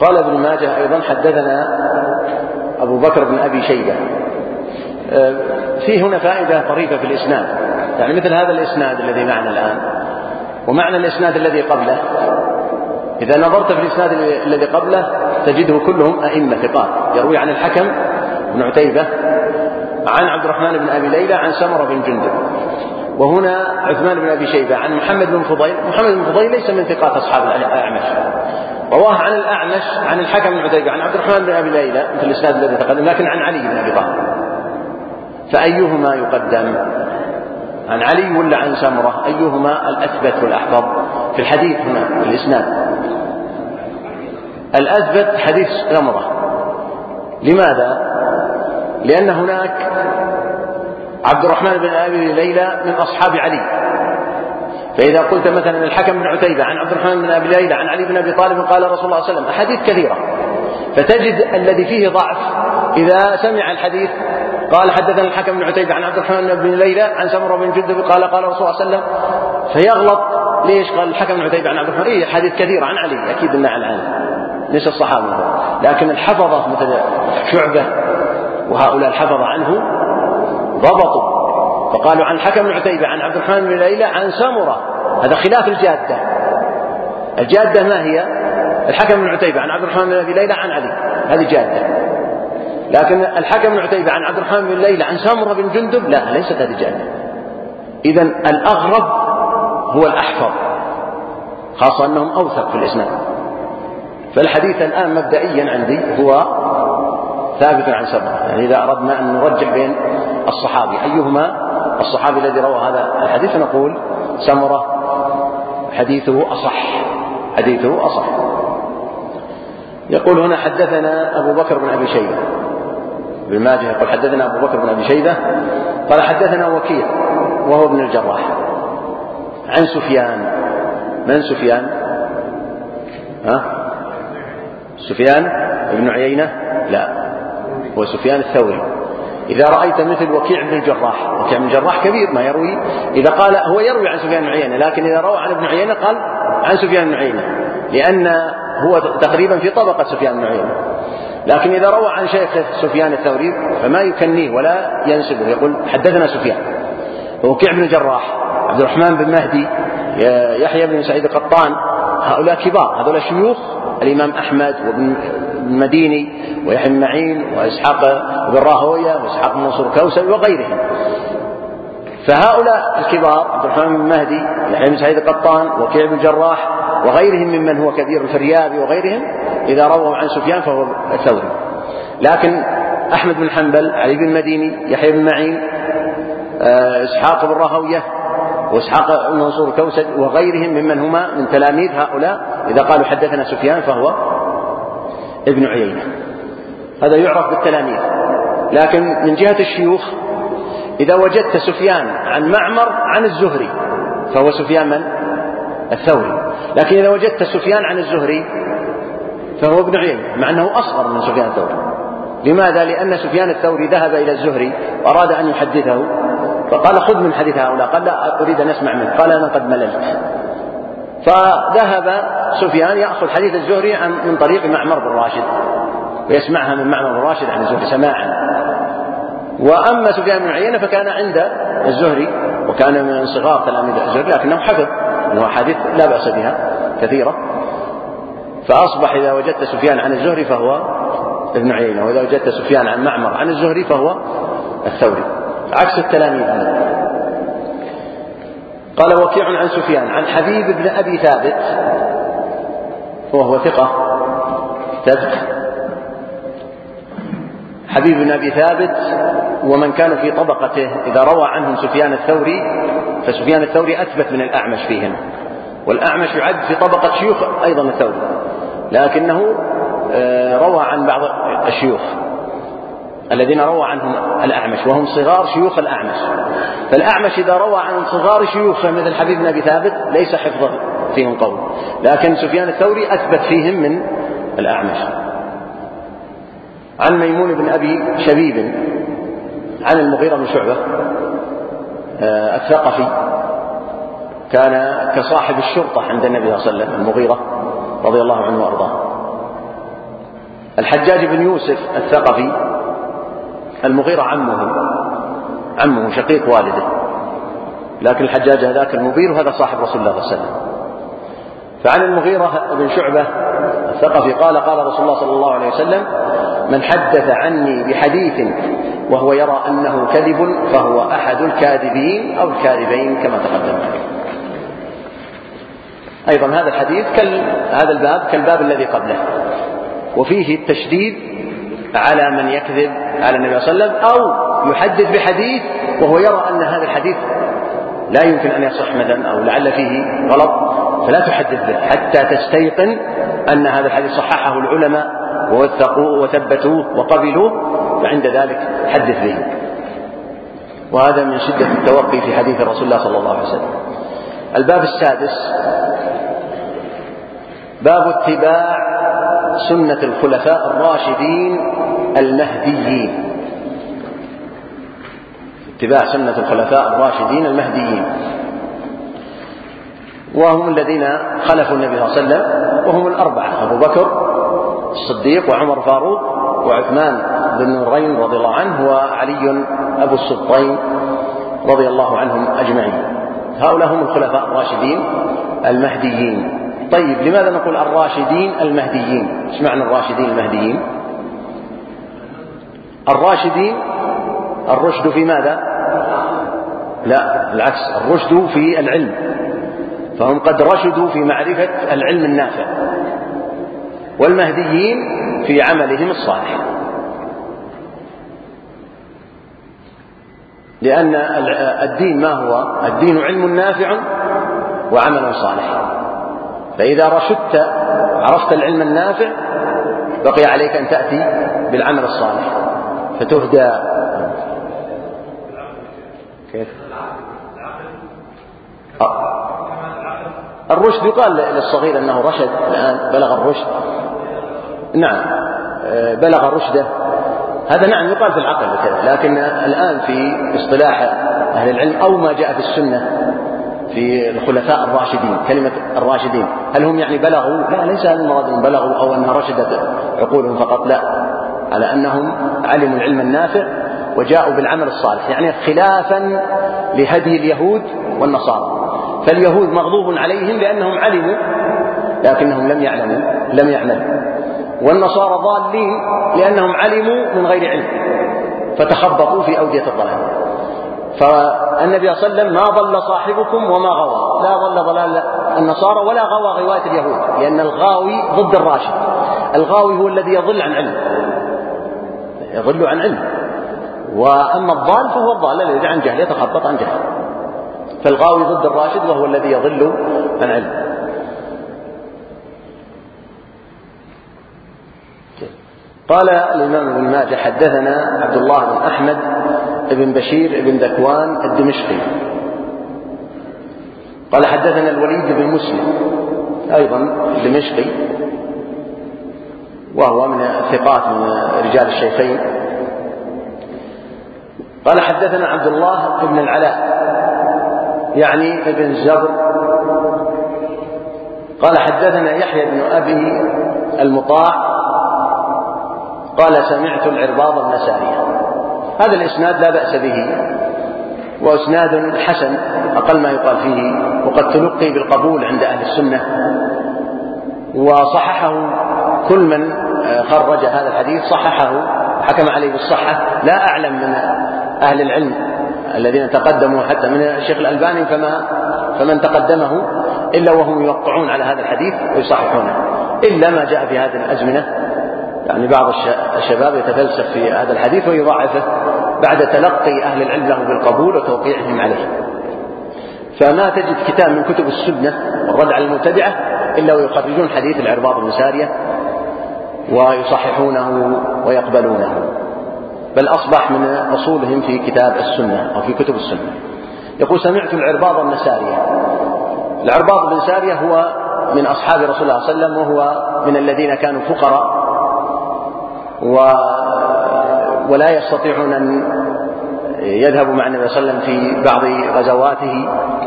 قال ابن ماجه أيضا حدثنا أبو بكر بن أبي شيبة. فيه هنا فائدة طريفة في الإسناد، يعني مثل هذا الإسناد الذي معنا الآن ومعنى الإسناد الذي قبله، إذا نظرت في الإسناد الذي قبله تجده كلهم أئمة ثقات، يروي عن الحكم بن عتيبة عن عبد الرحمن بن أبي ليلى عن سمرة بن جندب، وهنا عثمان بن أبي شيبة عن محمد بن فضيل. محمد بن فضيل ليس من ثقات أصحاب الأعمش، رواه عن الأعمش عن الحكم بن عتيبة عن عبد الرحمن بن أبي ليلى في الإسناد الذي تقدم، لكن عن علي بن أبي طالب. فأيهما يقدم، عن علي ولا عن سمرة؟ أيهما الأثبت والأحفظ في الحديث هنا في الإسناد؟ الأثبت حديث سمرة. لماذا؟ لأن هناك عبد الرحمن بن أبي ليلى من أصحاب علي، فإذا قلت مثلا الحكم بن عتيبة عن عبد الرحمن بن أبي ليلى عن علي بن أبي طالب قال رسول الله صلى الله عليه وسلم، أحاديث كثيرة، فتجد الذي فيه ضعف إذا سمع الحديث قال حدثنا الحكم بن عتيبة عن عبد الرحمن بن ليلى عن سمرة بن جندب قال قال رسول الله صلى الله عليه وسلم، فيغلط. ليش قال الحكم بن عتيبة عن عبد الرحمن؟ إيه حديث كثيرة عن علي، أكيد إنه عن علي، ليس الصحابة. لكن الحفظة مثل شعبة وهؤلاء الحفظة عنه ضبطوا، فقالوا عن الحكم بن عتيبة عن عبد الرحمن بن ليلى عن سمرة، هذا خلاف الجادة. الجادة ما هي؟ الحكم بن عتيبة عن عبد الرحمن بن أبي ليلى عن علي، هذه جادة. لكن الحكم بن عتيبة عن عبد الرحمن بن ليلى عن سمرة بن جندب لا، ليست هذه جادة. إذن الأغرب هو الأحفظ، خاصة أنهم أوثق في الإسناد. فالحديث الآن مبدئيا عندي هو ثابت عن سمرة، يعني إذا أردنا أن نرجح بين الصحابي أيهما الصحابي الذي روى هذا الحديث نقول سمرة حديثه أصح، حديثه أصح. يقول هنا حدثنا أبو بكر بن أبي شيبة، ابن ماجه يقول حدثنا أبو بكر بن أبي شيبة قال حدثنا وكيع وهو ابن الجراح عن سفيان. من سفيان؟ ها؟ سفيان ابن عيينة؟ لا، هو سفيان الثوري. إذا رأيت مثل وكيع بن الجراح، وكيع بن الجراح كبير ما يروي، إذا قال هو يروي عن سفيان بن عيينة، لكن إذا روى عن ابن عيينة قال عن سفيان بن عيينة، لأن هو تقريبا في طبقة سفيان بن عيينة. لكن إذا روى عن شيخ سفيان الثوري فما يكنيه ولا ينسبه، يقول حدثنا سفيان. وكيع بن الجراح، عبد الرحمن بن مهدي، يحيى بن سعيد القطان، هؤلاء كبار، هؤلاء شيوخ الإمام أحمد وابن المديني ويحيى بن معين وإسحاق بن راهويه وإسحاق بن منصور كوسل وغيرهم. فهؤلاء الكبار عبد الرحمن بن مهدي، يحيى بن سعيد القطان، وكيع بن الجراح وغيرهم ممن هو كبير، الفريابي وغيرهم، إذا رووا عن سفيان فهو الثوري. لكن أحمد بن حنبل، علي بن المديني، يحيى بن معين، إسحاق بن راهويه وإسحاق بن منصور كوسل وغيرهم ممن هما من تلاميذ هؤلاء، إذا قالوا حدثنا سفيان فهو ابن عيينة. هذا يعرف بالتلاميذ. لكن من جهة الشيوخ إذا وجدت سفيان عن معمر عن الزهري فهو سفيان من؟ الثوري. لكن إذا وجدت سفيان عن الزهري فهو ابن عيينة، مع أنه أصغر من سفيان الثوري. لماذا؟ لأن سفيان الثوري ذهب إلى الزهري وأراد أن يحدثه، فقال خذ من حديث هؤلاء، قال لا أريد أن أسمع منه، قال أنا قد مللت. فذهب سفيان يأخذ حديث الزهري من طريق معمر بن راشد ويسمعها من معمر بن راشد عن الزهري سماعا. وأما سفيان بن عيينة فكان عند الزهري وكان من صغار تلاميذ الزهري، لكنه حفظ أنه حديث لا بأس بها كثيرة. فأصبح إذا وجدت سفيان عن الزهري فهو ابن عيينة، وإذا وجدت سفيان عن معمر عن الزهري فهو الثوري، عكس التلاميذ. قال وكيع عن سفيان عن حبيب بن أبي ثابت وهو ثقة ثبت، حبيب بن أبي ثابت ومن كان في طبقته إذا روى عنهم سفيان الثوري فسفيان الثوري أثبت من الأعمش فيهم، والأعمش يعد في طبقة شيوخ أيضا الثوري، لكنه روى عن بعض الشيوخ الذين روى عنهم الأعمش وهم صغار شيوخ الأعمش. فالأعمش إذا روى عن صغار شيوخه مثل حبيب بن أبي ثابت ليس حفظه فيهم قول، لكن سفيان الثوري أثبت فيهم من الأعمش. عن ميمون بن أبي شبيب عن المغيرة بن شعبة الثقفي، كان كصاحب الشرطة عند النبي صلى الله عليه وسلم، المغيرة رضي الله عنه وأرضاه. الحجاج بن يوسف الثقفي المغيرة عمه عمه شقيق والده، لكن الحجاج هذاك المبير وهذا صاحب رسول الله صلى الله عليه وسلم. فعن المغيرة بن شعبة الثقفي قال قال رسول الله صلى الله عليه وسلم: من حدث عني بحديث وهو يرى أنه كذب فهو أحد الكاذبين أو الكاذبين كما تقدم. أيضا هذا الحديث كال... هذا الباب كالباب الذي قبله، وفيه التشديد على من يكذب على النبي صلى الله عليه وسلم أو يحدث بحديث وهو يرى أن هذا الحديث لا يمكن أن يصح مثلا أو لعل فيه غلط، فلا تحدث به حتى تستيقن أن هذا الحديث صححه العلماء ووثقوه وثبتوه وقبلوه، فعند ذلك حدث به. وهذا من شدة التوقي في حديث رسول الله صلى الله عليه وسلم. الباب السادس باب اتباع سنة الخلفاء الراشدين المهديين. اتباع سنة الخلفاء الراشدين المهديين، وهم الذين خلفوا النبي صلى الله عليه وسلم، وهم الأربعة: أبو بكر الصديق وعمر فاروق وعثمان ذو النورين رضي الله عنه وعلي أبو السبطين رضي الله عنهم أجمعين. هؤلاء هم الخلفاء الراشدين المهديين. طيب، لماذا نقول الراشدين المهديين؟ ايش معنى الراشدين المهديين؟ الراشدين الرشد في ماذا؟ لا، العكس، الرشد في العلم، فهم قد رشدوا في معرفة العلم النافع، والمهديين في عملهم الصالح، لأن الدين ما هو؟ الدين علم نافع وعمل صالح. فإذا رشدت عرفت العلم النافع بقي عليك أن تأتي بالعمل الصالح فتهدى. كيف؟ الرشد يقال للصغير أنه رشد، الآن بلغ الرشد. نعم، بلغ رشده، هذا نعم يقال في العقل كذا، لكن الآن في اصطلاح أهل العلم أو ما جاء في السنة في الخلفاء الراشدين، كلمة الراشدين هل هم يعني بلغوا؟ لا، ليس هذا المراد أن بلغوا أو أن رشدت عقولهم فقط، لا، على أنهم علموا العلم النافع وجاءوا بالعمل الصالح، يعني خلافا لهدي اليهود والنصارى. فاليهود مغضوب عليهم لأنهم علموا لكنهم لم يعلموا لم يعملوا، والنصارى ضالين لأنهم علموا من غير علم فتخبطوا في أودية الضلال. فالنبي صلى الله عليه وسلم: ما ضل صاحبكم وما غوى، لا ضل ضلال النصارى ولا غوى غواية اليهود، لأن الغاوي ضد الراشد. الغاوي هو الذي يضل عن علم، يضل عن علم، وأما الضال فهو الضال الذي عن جهل يتخبط عن جهل. فالغاوي ضد الراشد وهو الذي يضل عن علم. قال الإمام ابن ماجه: حدثنا عبد الله بن أحمد بن بشير بن ذكوان الدمشقي قال حدثنا الوليد بن مسلم أيضا الدمشقي وهو من الثقات من رجال الشيخين. قال حدثنا عبد الله بن العلاء يعني ابن زبر قال حدثنا يحيى بن أبي المطاع قال سمعت العرباض بن سارية. هذا الإسناد لا بأس به، وإسناد حسن أقل ما يقال فيه، وقد تلقي بالقبول عند أهل السنة، وصححه كل من خرج هذا الحديث صححه وحكم عليه بالصحة. لا أعلم من أهل العلم الذين تقدموا حتى من الشيخ الألباني فما فمن تقدمه إلا وهم يوقعون على هذا الحديث ويصححونه، إلا ما جاء في هذه الأزمنة، يعني بعض الشباب يتفلسف في هذا الحديث ويضاعفه بعد تلقي أهل العلم له بالقبول وتوقيعهم عليه. فما تجد كتاب من كتب السنة والرد على المبتدعة إلا ويخرجون حديث العرباض بن سارية ويصححونه ويقبلونه، بل أصبح من أصولهم في كتاب السنة أو في كتب السنة. يقول سمعت العرباض بن سارية. العرباض بن سارية هو من أصحاب رسول الله صلى الله عليه وسلم، وهو من الذين كانوا فقراء و... ولا يستطيعون أن يذهبوا مع النبي صلى الله عليه وسلم في بعض غزواته،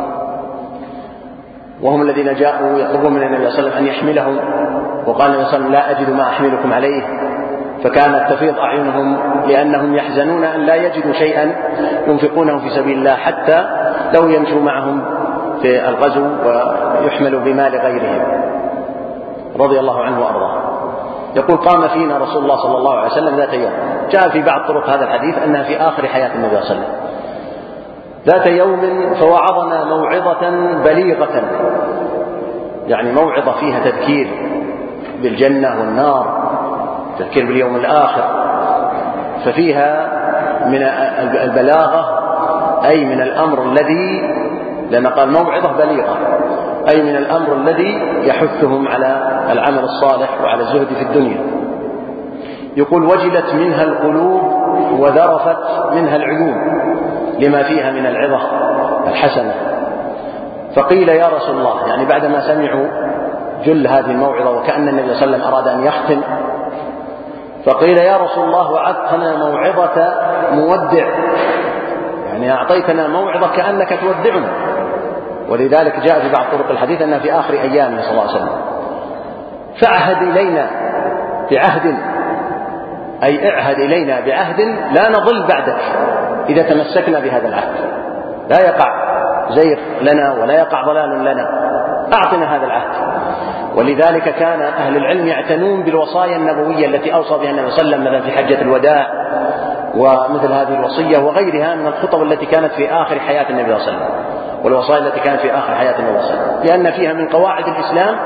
وهم الذين جاءوا يطلبون من النبي صلى الله عليه وسلم أن يحملهم، وقال النبي صلى الله عليه وسلم لا أجد ما أحملكم عليه، فكانت تفيض أعينهم لأنهم يحزنون أن لا يجدوا شيئا ينفقونه في سبيل الله حتى لو يمشوا معهم في الغزو ويحملوا بمال غيرهم، رضي الله عنه وأرضاه. يقول قام فينا رسول الله صلى الله عليه وسلم ذات يوم، جاء في بعض طرق هذا الحديث أنها في آخر حياة النبي صلى الله عليه وسلم، ذات يوم فوعظنا موعظة بليغة، يعني موعظة فيها تذكير بالجنة والنار، تذكير باليوم الآخر، ففيها من البلاغة أي من الأمر الذي، لأن قال موعظة بليغة، أي من الأمر الذي يحثهم على العمل الصالح وعلى الزهد في الدنيا. يقول وجلت منها القلوب وذرفت منها العيون لما فيها من العظة الحسنة. فقيل يا رسول الله، يعني بعدما سمعوا جل هذه الموعظة وكأن النبي صلى الله عليه وسلم أراد أن يختم، فقيل يا رسول الله وعدتنا موعظة مودع، يعني أعطيتنا موعظة كأنك تودعنا. ولذلك جاء في بعض طرق الحديث أنها في آخر أيامه صلى الله عليه وسلم. فاعهد إلينا بعهد، أي اعهد إلينا بعهد لا نضل بعدك إذا تمسكنا بهذا العهد، لا يقع زيغ لنا ولا يقع ضلال لنا، أعطنا هذا العهد. ولذلك كان أهل العلم يعتنون بالوصايا النبوية التي أوصى بها النبي صلى الله عليه وسلم، مثلا في حجة الوداع ومثل هذه الوصية وغيرها من الخطب التي كانت في آخر حياة النبي صلى الله عليه وسلم، والوصايا التي كانت في آخر حياة النبي صلى الله عليه وسلم، لأن فيها من قواعد الإسلام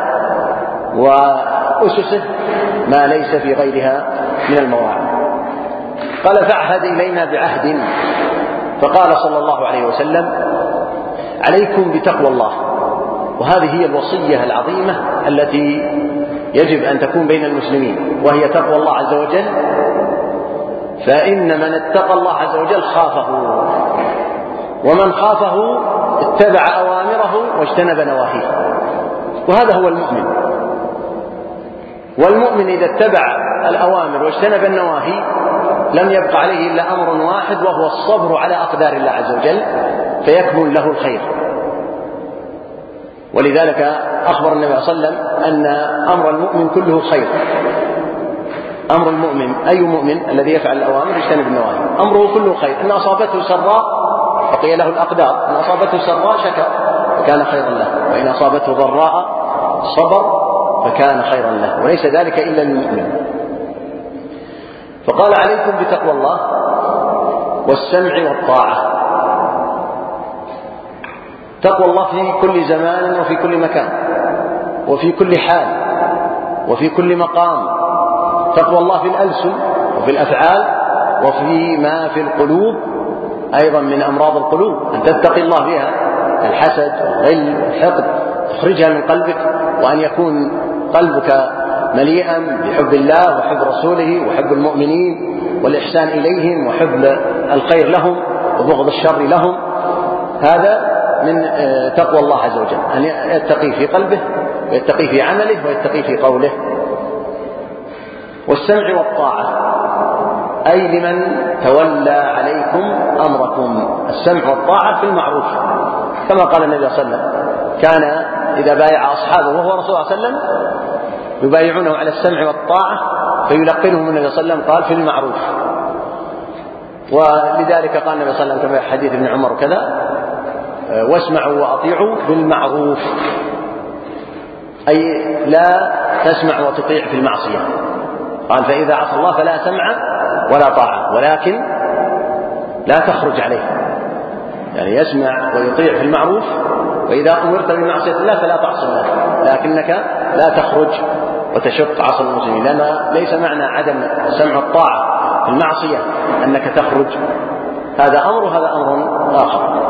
وأسسه ما ليس في غيرها من المواعظ. قال فاعهد إلينا بعهد، فقال صلى الله عليه وسلم عليكم بتقوى الله. وهذه هي الوصية العظيمة التي يجب أن تكون بين المسلمين، وهي تقوى الله عز وجل، فإن من اتقى الله عز وجل خافه، ومن خافه اتبع أوامره واجتنب نواهيه، وهذا هو المؤمن. والمؤمن إذا اتبع الأوامر واجتنب النواهي لم يبقى عليه إلا أمر واحد، وهو الصبر على أقدار الله عز وجل، فيكمل له الخير. ولذلك أخبر النبي صلى الله عليه وسلم أن أمر المؤمن كله خير. أمر المؤمن أي مؤمن الذي يفعل الأوامر يجتنب النواهي أمره كله خير. إن أصابته سراء بقي له الأقدار، إن أصابته سراء شكر فكان خيرا له، وإن أصابته ضراء صبر فكان خيرا له، وليس ذلك إلا للمؤمن. فقال عليكم بتقوى الله والسمع والطاعة. تقوى الله في كل زمان وفي كل مكان وفي كل حال وفي كل مقام. تقوى الله في الألسن وفي الأفعال وفي ما في القلوب أيضا من أمراض القلوب، أن تتقي الله بها، الحسد والغل والحقد تخرجها من قلبك، وأن يكون قلبك مليئا بحب الله وحب رسوله وحب المؤمنين والإحسان إليهم وحب الخير لهم وبغض الشر لهم. هذا من تقوى الله عز وجل، أن يتقي في قلبه ويتقي في عمله ويتقي في قوله. والسمع والطاعة أي لمن تولى عليكم أمركم، السمع والطاعة في المعروف، كما قال النبي صلى الله عليه وسلم كان إذا بايع أصحابه وهو رسول الله صلى الله عليه وسلم يبايعونه على السمع والطاعة، فيلقنهم النبي صلى الله عليه وسلم قال في المعروف. ولذلك قال النبي صلى الله عليه وسلم كما في حديث ابن عمر كذا واسمعوا وأطيعوا بالمعروف، أي لا تسمع وتطيع في المعصية. قال فإذا عصى الله فلا سمع ولا طاعة، ولكن لا تخرج عليه، يعني يسمع ويطيع في المعروف، وإذا أمرت بمعصية الله فلا تعصي الله، لكنك لا تخرج وتشق عصا المسلمين، لأن ليس معنى عدم سمع الطاعة في المعصية أنك تخرج، هذا أمر وهذا أمر آخر.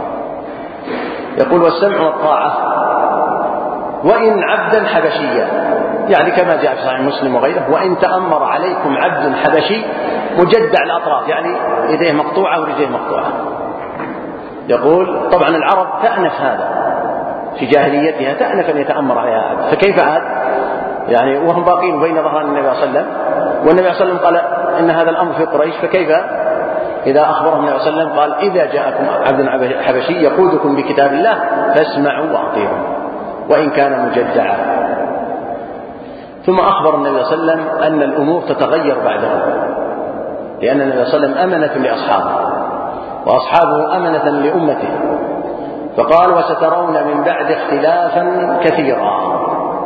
يقول والسمع والطاعة وإن عبدا حبشيا، يعني كما جاء في صحيح مسلم وغيره وإن تأمر عليكم عبد حبشي مجدع الأطراف، يعني يديه مقطوعة ورجليه مقطوعة. يقول طبعا العرب تأنف هذا في جاهليتها، تأنف أن يتأمر عليها عبد، فكيف عاد يعني وهم باقين بين ظهران النبي صلى الله عليه وسلم، والنبي صلى الله عليه وسلم قال إن هذا الأمر في قريش، فكيف إذا أخبرهم النبي صلى الله عليه وسلم قال إذا جاءكم عبد حبشي يقودكم بكتاب الله فاسمعوا وأطيعوا وإن كان مجدعا. ثم أخبر النبي صلى الله عليه وسلم أن الأمور تتغير بعده، لأن النبي صلى الله عليه وسلم أمنة لأصحابه وأصحابه أمنة لأمته، فقال: وسترون من بعد اختلافا كثيرا.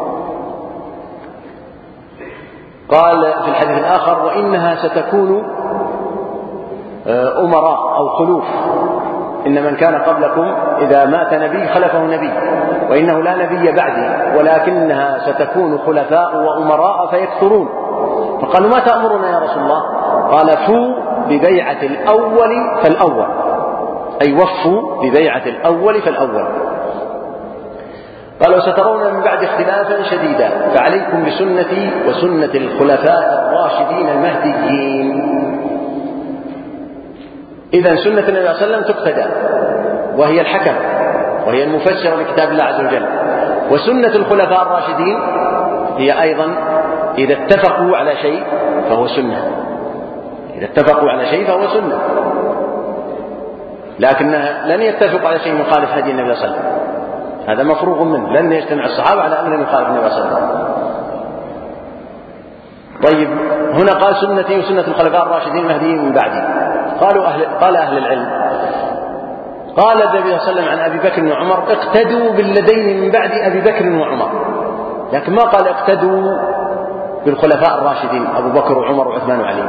قال في الحديث الآخر: وإنها ستكون أمراء أو خلوف، إن من كان قبلكم إذا مات نبي خلفه نبي، وإنه لا نبي بعدي، ولكنها ستكون خلفاء وأمراء فيكثرون. فقالوا: ما تأمرنا يا رسول الله؟ قال: فوا ببيعة الأول فالأول، أي وفوا ببيعة الأول فالأول. قالوا: سترون من بعد اختلافا شديدا، فعليكم بسنتي وسنة الخلفاء الراشدين المهديين. إذن سنة النبي صلى الله عليه وسلم تقتدى، وهي الحكم وهي المفسر لكتاب الله عز وجل. وسنة الخلفاء الراشدين هي أيضا إذا اتفقوا على شيء فهو سنة، إذا اتفقوا على شيء فهو سنة، لكنها لن يتفق على شيء مخالف هدي النبي صلى الله عليه وسلم، هذا مفروغ منه، لن يجتمع الصحابة على أمر يخالف النبي صلى الله عليه وسلم. طيب، هنا قال: سنتي وسنة الخلفاء الراشدين المهديين من بعدي. قالوا أهل قال أهل العلم، قال النبي صلى الله عليه وسلم عن أبي بكر وعمر: اقتدوا بالذين من بعد أبي بكر وعمر، لكن ما قال اقتدوا بالخلفاء الراشدين أبو بكر وعمر وعثمان وعلي.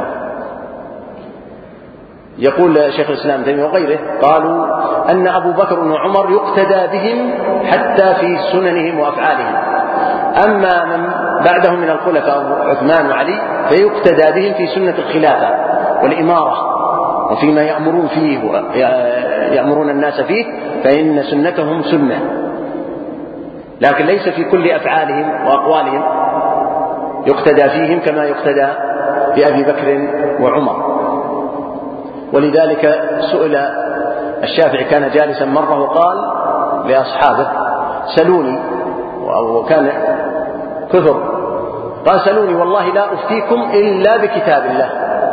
يقول شيخ الإسلام ابن تيمية وغيره قالوا أن أبو بكر وعمر يقتدى بهم حتى في سننهم وأفعالهم، أما من بعدهم من الخلفاء عثمان وعلي فيقتدى بهم في سنة الخلافة والإمارة وفيما يأمرون فيه يأمرون الناس فيه، فإن سنتهم سنة، لكن ليس في كل أفعالهم وأقوالهم يقتدى فيهم كما يقتدى بأبي بكر وعمر. ولذلك سئل الشافعي، كان جالسا مرة وقال لأصحابه: سلوني، وكان كثر، قال: سلوني والله لا أفتيكم إلا بكتاب الله.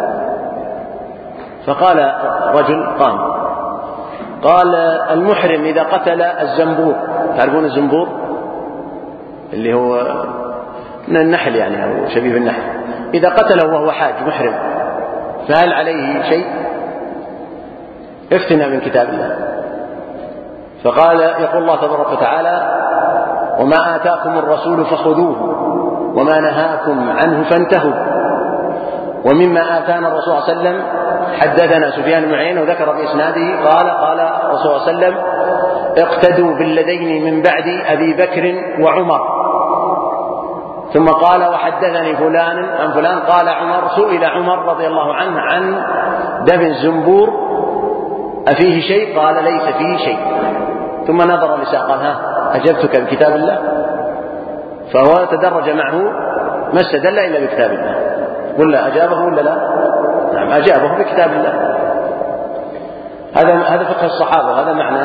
فقال رجل قام قال: المحرم إذا قتل الزنبور، تعرفون الزنبور اللي هو من النحل يعني أو شبيه النحل، إذا قتله وهو حاج محرم فهل عليه شيء؟ افتنا من كتاب الله. فقال: يقول الله تبارك وتعالى: وما آتاكم الرسول فخذوه وما نهاكم عنه فانتهوا. ومما آتانا الرسول صلى الله عليه وسلم، حدثنا سفيان بن عيينة وذكر بإسناده قال: قال الرسول صلى الله عليه وسلم: اقتدوا بالذين من بعد أبي بكر وعمر. ثم قال: وحدثني فلان عن فلان قال عمر، سئل عمر رضي الله عنه عن دم الزنبور أفيه شيء؟ قال: ليس فيه شيء. ثم نظر لساق قال: ها أجبتك بكتاب الله؟ فهو تدرج معه، ما استدل إلا بكتاب الله. ولا أجابه ولا لا؟ نعم، أجابه بكتاب الله. هذا هذا فقه الصحابة، وهذا معنى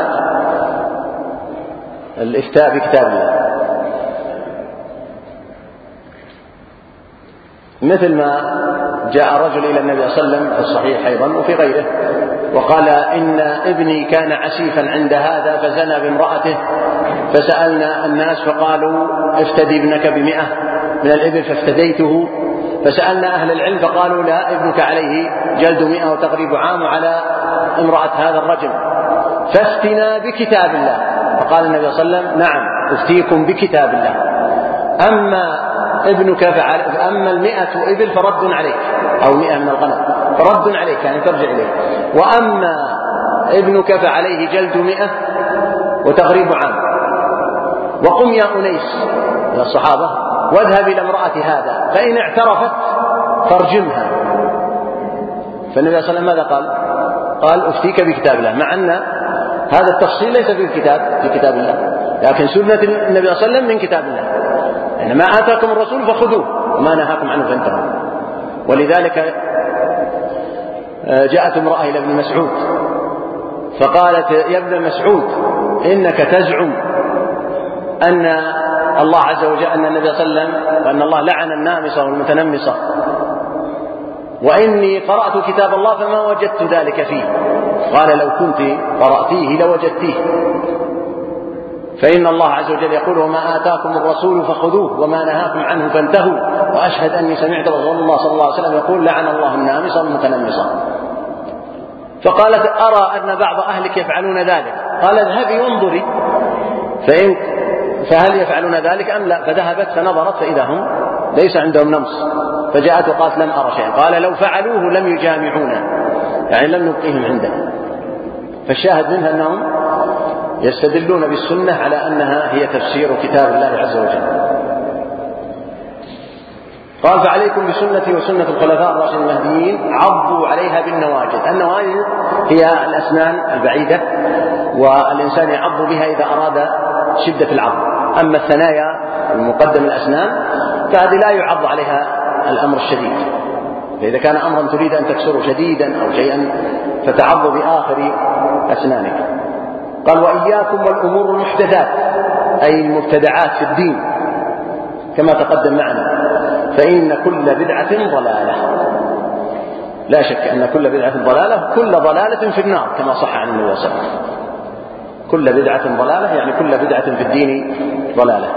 الإفتاء بكتاب الله. مثل ما جاء رجل إلى النبي صلى الله عليه وسلم في الصحيح أيضا وفي غيره وقال: إن ابني كان عسيفا عند هذا فزنى بامرأته، فسألنا الناس فقالوا: افتدي ابنك بمئة من الإبل، فافتديته. فسألنا أهل العلم فقالوا: لا، ابنك عليه جلد مئة وتغريب عام على امرأة هذا الرجل، فافتنا بكتاب الله. فقال النبي صلى الله عليه وسلم: نعم، افتيكم بكتاب الله. أما ابنك فعل، أما المئة إبل فرد عليك، أو مئة من الغنم فرد عليك، يعني ترجع إليه. وأما ابنك فعليه جلد مئة وتغريب عام. وقم يا أنيس يا الصحابة واذهب إلى امرأة هذا، فإن اعترفت فارجمها. فالنبي صلى الله عليه وسلم ماذا قال؟ قال: أفتيك بكتاب الله، مع أن هذا التفصيل ليس في الكتاب في كتاب الله، لكن سنة النبي صلى الله عليه وسلم من كتاب الله. يعني ما آتاكم الرسول فخذوه وما نهاكم عنه فانتهوا. ولذلك جاءت امرأة إلى ابن مسعود فقالت: يا ابن مسعود، إنك تزعم أن الله عز وجل، أن النبي صلى الله عليه وسلم، وأن الله لعن النامصة والمتنمصة، وإني قرأت كتاب الله فما وجدت ذلك فيه. قال: لو كنت قرأتيه لوجدتيه. فإن الله عز وجل يقول: وما آتاكم الرسول فخذوه وما نهاكم عنه فانتهوا، وأشهد أني سمعت رسول الله صلى الله عليه وسلم يقول: لعن الله النامصة والمتنمصة. فقالت: أرى أن بعض أهلك يفعلون ذلك. قال: اذهبي وانظري فإن فهل يفعلون ذلك أم لا. فذهبت فنظرت فإذا هم ليس عندهم نمص، فجاءت وقالت: لم أرى شيئا. قال: لو فعلوه لم يجامعونا، يعني لم نبقيهم عندنا. فالشاهد منها أنهم يستدلون بالسنة على أنها هي تفسير كتاب الله عز وجل. قال: فعليكم بسنتي وسنة الخلفاء الراشدين المهديين عضوا عليها بالنواجذ. النواجذ هي الأسنان البعيدة، والإنسان يعض بها إذا أراد شدة العض. أما الثنايا المقدم الأسنان فهذه لا يعض عليها الأمر الشديد، فإذا كان أمرا تريد أن تكسره شديدا أو شيئا فتعض بآخر أسنانك. قال: وإياكم والأمور المحدثات، أي المبتدعات في الدين كما تقدم معنا، فإن كل بدعة ضلالة. لا شك أن كل بدعة ضلالة، كل ضلالة في النار كما صح عن النبي صلى الله عليه وسلم. كل بدعة ضلالة يعني كل بدعة في الدين ضلالة.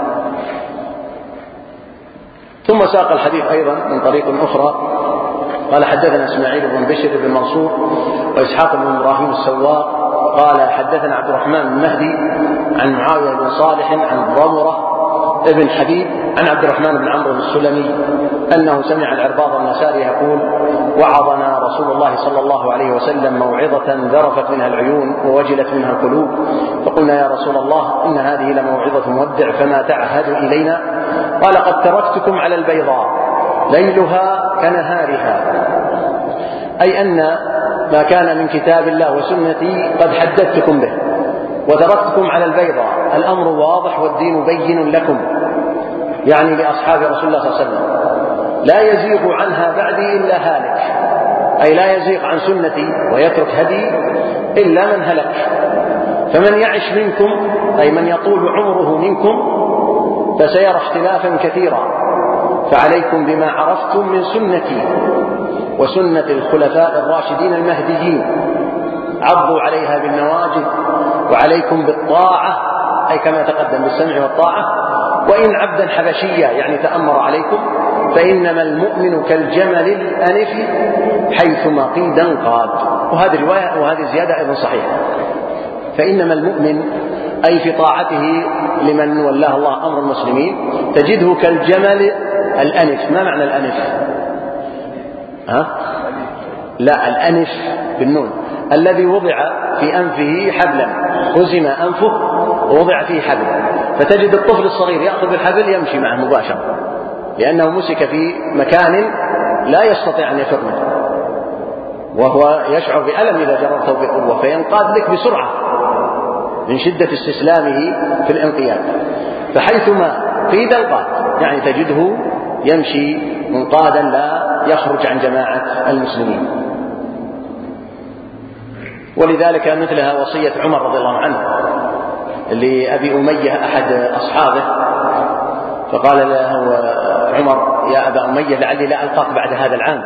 ثم ساق الحديث أيضا من طريق أخرى. قال: حدثنا إسماعيل بن بشر بن منصور وإسحاق بن إبراهيم السواق قال: حدثنا عبد الرحمن بن مهدي عن معاوية بن صالح عن ضمرة ابن حبيب عن عبد الرحمن بن عمرو السلمي أنه سمع العرباض النساري يقول: وعظنا رسول الله صلى الله عليه وسلم موعظة ذرفت منها العيون ووجلت منها القلوب، فقلنا: يا رسول الله إن هذه لموعظة مودع فما تعهد إلينا؟ قال: قد تركتكم على البيضاء ليلها كنهارها، أي أن ما كان من كتاب الله وسنتي قد حدثتكم به وتركتكم على البيضاء، الأمر واضح والدين بين لكم، يعني لأصحاب رسول الله صلى الله عليه وسلم، لا يزيغ عنها بعدي إلا هالك، أي لا يزيغ عن سنتي ويترك هدي إلا من هلك. فمن يعش منكم، أي من يطول عمره منكم، فسيرى اختلافا كثيرا، فعليكم بما عرفتم من سنتي وسنة الخلفاء الراشدين المهديين، عضوا عليها بالنواجذ، وعليكم بالطاعة، أي كما تقدم بالسمع والطاعة، وإن عبدا حبشيا يعني تأمر عليكم، فإنما المؤمن كالجمل الأنف حيثما قيدا قاد. وهذه رواية وهذه زيادة أيضا صحيحة. فإنما المؤمن أي في طاعته لمن ولاه الله أمر المسلمين تجده كالجمل الأنف. ما معنى الأنف؟ ها؟ لا، الأنف بالنون، الذي وضع في أنفه حبلا، خزم أنفه ووضع فيه حبل، فتجد الطفل الصغير يأخذ بالحبل يمشي معه مباشرة، لأنه مسك في مكان لا يستطيع أن يفر منه، وهو يشعر بألم إذا جررته بقوة، فينقاد لك بسرعة من شدة استسلامه في الانقياد. فحيثما قيد القاد يعني تجده يمشي منقادا لا يخرج عن جماعة المسلمين. ولذلك مثلها وصية عمر رضي الله عنه لأبي أمية أحد أصحابه، فقال له عمر: يا أبا أمية لعلي لا ألقاك بعد هذا العام،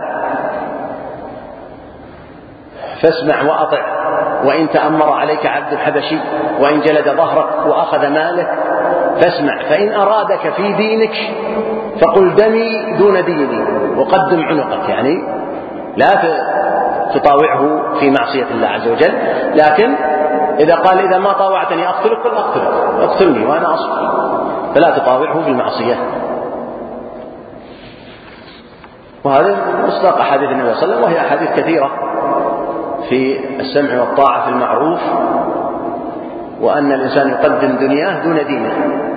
فاسمع وأطع، وإن تأمر عليك عبد الحبشي وإن جلد ظهرك وأخذ ماله فاسمع، فإن أرادك في دينك فقل دمي دون ديني وقدم عنقك، يعني لا تطاوعه في معصية الله عز وجل، لكن إذا قال: إذا ما طاوعتني أقتلك، قل أقتلك، اقتلني وأنا أصبر، فلا تطاوعه في المعصية. وهذا مصداق أحاديث النبي صلى الله عليه وسلم، وهي أحاديث كثيرة في السمع والطاعة في المعروف، وأن الإنسان يقدم دنياه دون دينه.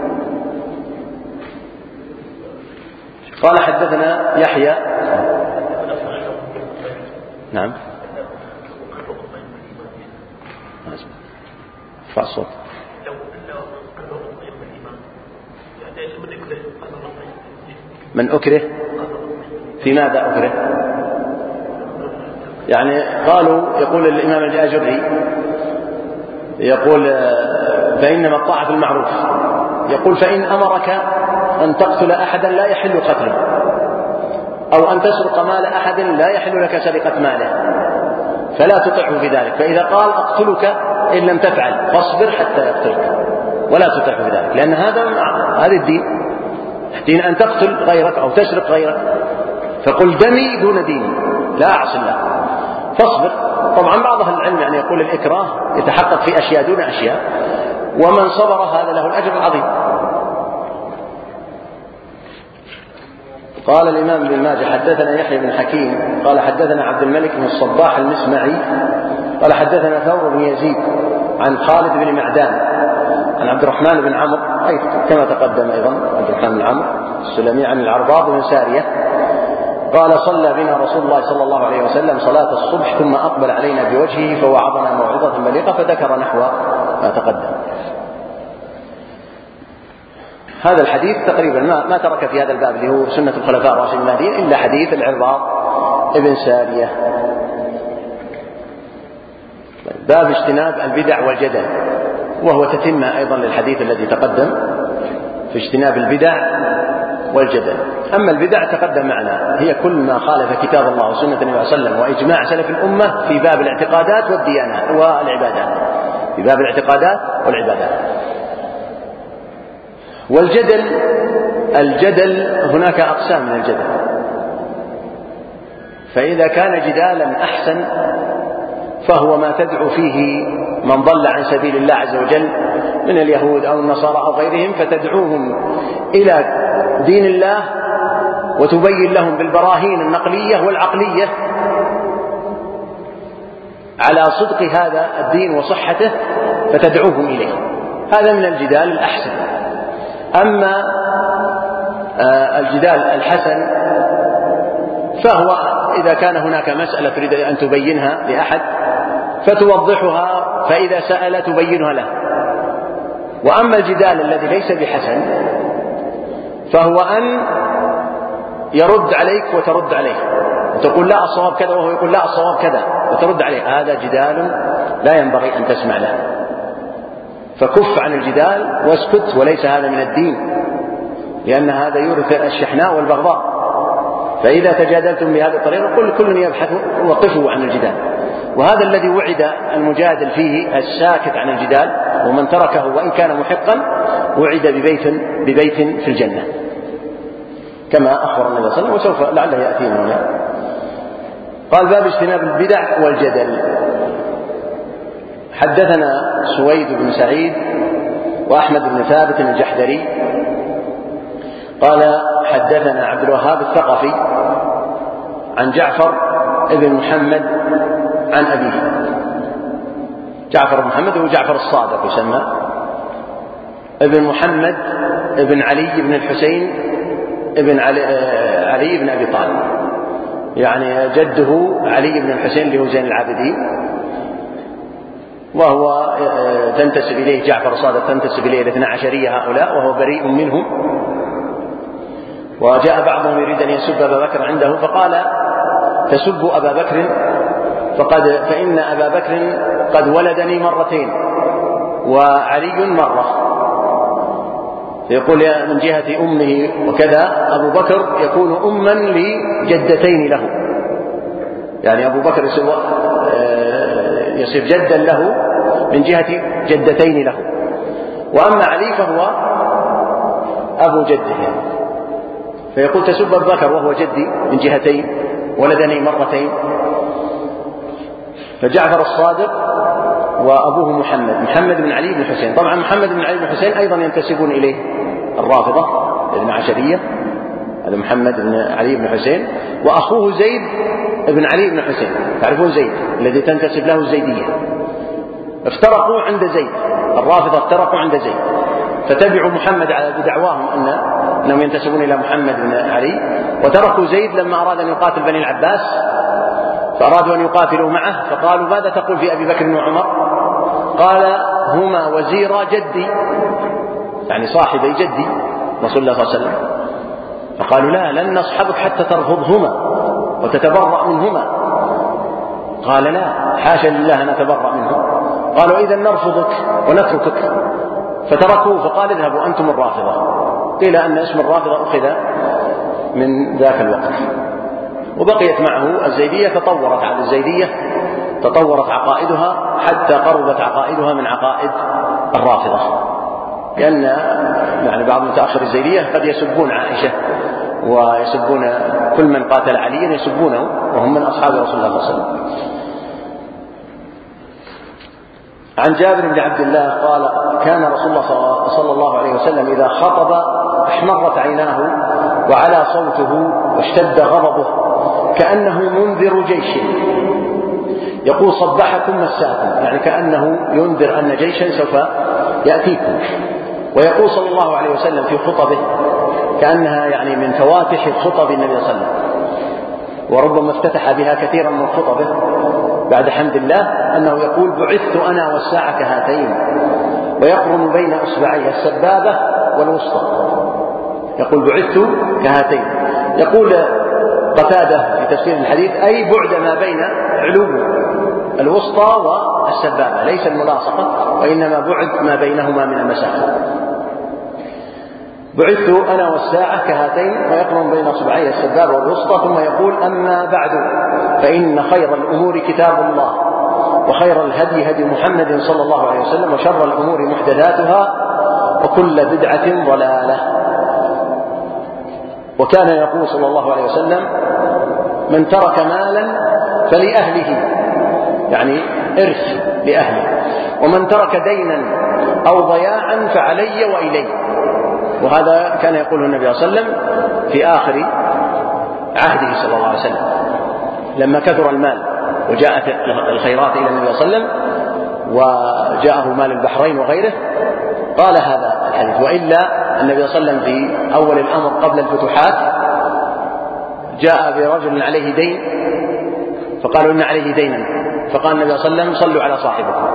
قال: حدثنا يحيى. نعم. ارفع الصوت. من أكره في ماذا أكره؟ يعني قالوا، يقول الإمام الآجري يقول: فإنما الطاعة في المعروف، يقول: فإن أمرك أن تقتل أحدا لا يحل قتله، أو أن تسرق مال أحد لا يحل لك سرقة ماله، فلا تطعه في ذلك، فإذا قال: أقتلك إن لم تفعل فاصبر حتى يقتلك، ولا تطع في ذلك، لأن هذا هذا الدين، الدين أن تقتل غيرك أو تسرق غيرك، فقل دمي دون ديني لا أعصي الله فاصبر. طبعا بعض أهل العلم يعني يقول الإكراه يتحقق في أشياء دون أشياء، ومن صبر هذا له الأجر العظيم. قال الإمام ابن ماجه حدثنا يحيى بن حكيم قال حدثنا عبد الملك بن الصباح المسمعي قال حدثنا ثور بن يزيد عن خالد بن معدان عن عبد الرحمن بن عمرو أي كما تقدم أيضا عبد الرحمن بن عمرو السلمي عن العرباض بن سارية قال صلى بنا رسول الله صلى الله عليه وسلم صلاة الصبح ثم أقبل علينا بوجهه فوعظنا موعظة بليغة فذكر نحو ما تقدم. هذا الحديث تقريبا ما, ما ترك في هذا الباب اللي هو سنة الخلفاء الراشدين المهديين إلا حديث العرباض ابن سارية. باب اجتناب البدع والجدل، وهو تتمة أيضا للحديث الذي تقدم في اجتناب البدع والجدل. أما البدع تقدم معنا هي كل ما خالف كتاب الله وسنة النبي صلى الله عليه وسلم وإجماع سلف الأمة في باب الاعتقادات والديانات والعبادات، في باب الاعتقادات والعبادات. والجدل، الجدل هناك أقسام من الجدل، فإذا كان جدالا أحسن فهو ما تدعو فيه من ضل عن سبيل الله عز وجل من اليهود أو النصارى أو غيرهم، فتدعوهم إلى دين الله وتبين لهم بالبراهين النقلية والعقلية على صدق هذا الدين وصحته فتدعوهم إليه، هذا من الجدال الأحسن. أما الجدال الحسن فهو إذا كان هناك مسألة تريد أن تبينها لأحد فتوضحها، فإذا سأل تبينها له. وأما الجدال الذي ليس بحسن فهو أن يرد عليك وترد عليه، وتقول لا الصواب كذا وهو يقول لا الصواب كذا وترد عليه، هذا جدال لا ينبغي أن تسمع له، فكف عن الجدال واسكت، وليس هذا من الدين، لأن هذا يورث الشحناء والبغضاء. فإذا تجادلتم بهذه الطريقة قل كل يبحث وقفوا عن الجدال. وهذا الذي وعد المجادل فيه الساكت عن الجدال، ومن تركه وإن كان محقا وعد ببيت, ببيت في الجنة كما أخبر النبي صلى الله عليه وسلم، وسوف لعله يأتينا هنا. قال باب اجتناب البدع والجدل. حدثنا سويد بن سعيد وأحمد بن ثابت الجحدري قال حدثنا عبد الوهاب الثقفي عن جعفر ابن محمد عن أبيه. جعفر بن محمد هو جعفر الصادق يسمى، ابن محمد ابن علي بن الحسين ابن علي, علي بن أبي طالب، يعني جده علي بن الحسين اللي هو زين العابدين، وهو تنتسب إليه جعفر الصادق تنتسب إليه الاثنى عشرية هؤلاء، وهو بريء منهم. وجاء بعضهم يريد أن يسب أبا بكر عنده فقال تسب أبا بكر فقد فإن أبا بكر قد ولدني مرتين وعلي مرة، يقول من جهة أمه وكذا أبو بكر يكون أما لجدتين له، يعني أبو بكر يصير جدا له من جهة جدتين له، وأما علي فهو أبو جده، فيقول تسب أبو بكر وهو جدي من جهتين ولدني مرتين. فجعفر الصادق وأبوه محمد محمد بن علي بن حسين. طبعا محمد بن علي بن حسين أيضا ينتسبون إليه الرافضة ابن عشرية، هذا محمد بن علي بن حسين، وأخوه زيد بن علي بن حسين، تعرفون زيد الذي تنتسب له الزيدية، افترقوا عند زيد، الرافضة افترقوا عند زيد، فتبعوا محمد على بدعواهم أن أنهم ينتسبون إلى محمد بن علي، وتركوا زيد لما أراد أن يقاتل بني العباس، فأرادوا أن يقاتلوا معه، فقالوا ماذا تقول في أبي بكر وعمر؟ قال هما وزيرا جدي، يعني صاحبي جدي رسول الله صلى الله عليه وسلم. فقالوا لا لن نصحبك حتى ترفضهما وتتبرأ منهما. قال لا حاشا لله نتبرأ منه. قالوا إذا نرفضك ونتركك، فتركوه فقال اذهبوا أنتم الرافضة. قيل أن اسم الرافضة أخذ من ذاك الوقت، وبقيت معه الزيدية، تطورت على الزيدية، تطورت عقائدها حتى قربت عقائدها من عقائد الرافضة. لأن يعني بعض متأخر الزيدية قد يسبون عائشة ويسبون كل من قاتل عليا يسبونه وهم من أصحاب رسول الله صلى الله عليه وسلم. عن جابر بن عبد الله قال كان رسول الله صلى الله عليه وسلم إذا خطب احمرت عيناه وعلى صوته واشتد غضبه كأنه منذر جيش يقول صبحكم مساكم، يعني كأنه ينذر أن جيشا سوف يأتيكم. ويقول صلى الله عليه وسلم في خطبه كأنها يعني من فواتح خطب النبي صلى الله عليه وسلم، وربما افتتح بها كثيرا من خطبه بعد حمد الله، أنه يقول بعثت أنا والساعة كهاتين، ويقرن بين أصبعي السبابة والوسطى، يقول بعثت كهاتين. يقول قتادة في تفسير الحديث أي بعد ما بين علو الوسطى والسبابة، ليس الملاصقة وإنما بعد ما بينهما من المسافة. بعثت أنا والساعة كهاتين ويقرن بين أصبعي السبابة والوسطى. ثم يقول أما بعد فإن خير الأمور كتاب الله وخير الهدي هدي محمد صلى الله عليه وسلم وشر الأمور محدثاتها وكل بدعة ضلالة. وكان يقول صلى الله عليه وسلم من ترك مالا فلأهله، يعني إرث لأهله، ومن ترك دينا أو ضياعا فعلي وإلي. وهذا كان يقوله النبي صلى الله عليه وسلم في آخر عهده صلى الله عليه وسلم لما كثر المال وجاءت الخيرات إلى النبي صلى الله عليه وسلم وجاءه مال البحرين وغيره، قال هذا الحديث. وإلا النبي صلى الله عليه وسلم في أول الأمر قبل الفتوحات جاء برجل عليه دين فقالوا إن عليه دينا، فقال النبي صلى الله عليه وسلم صلوا على صاحبكم.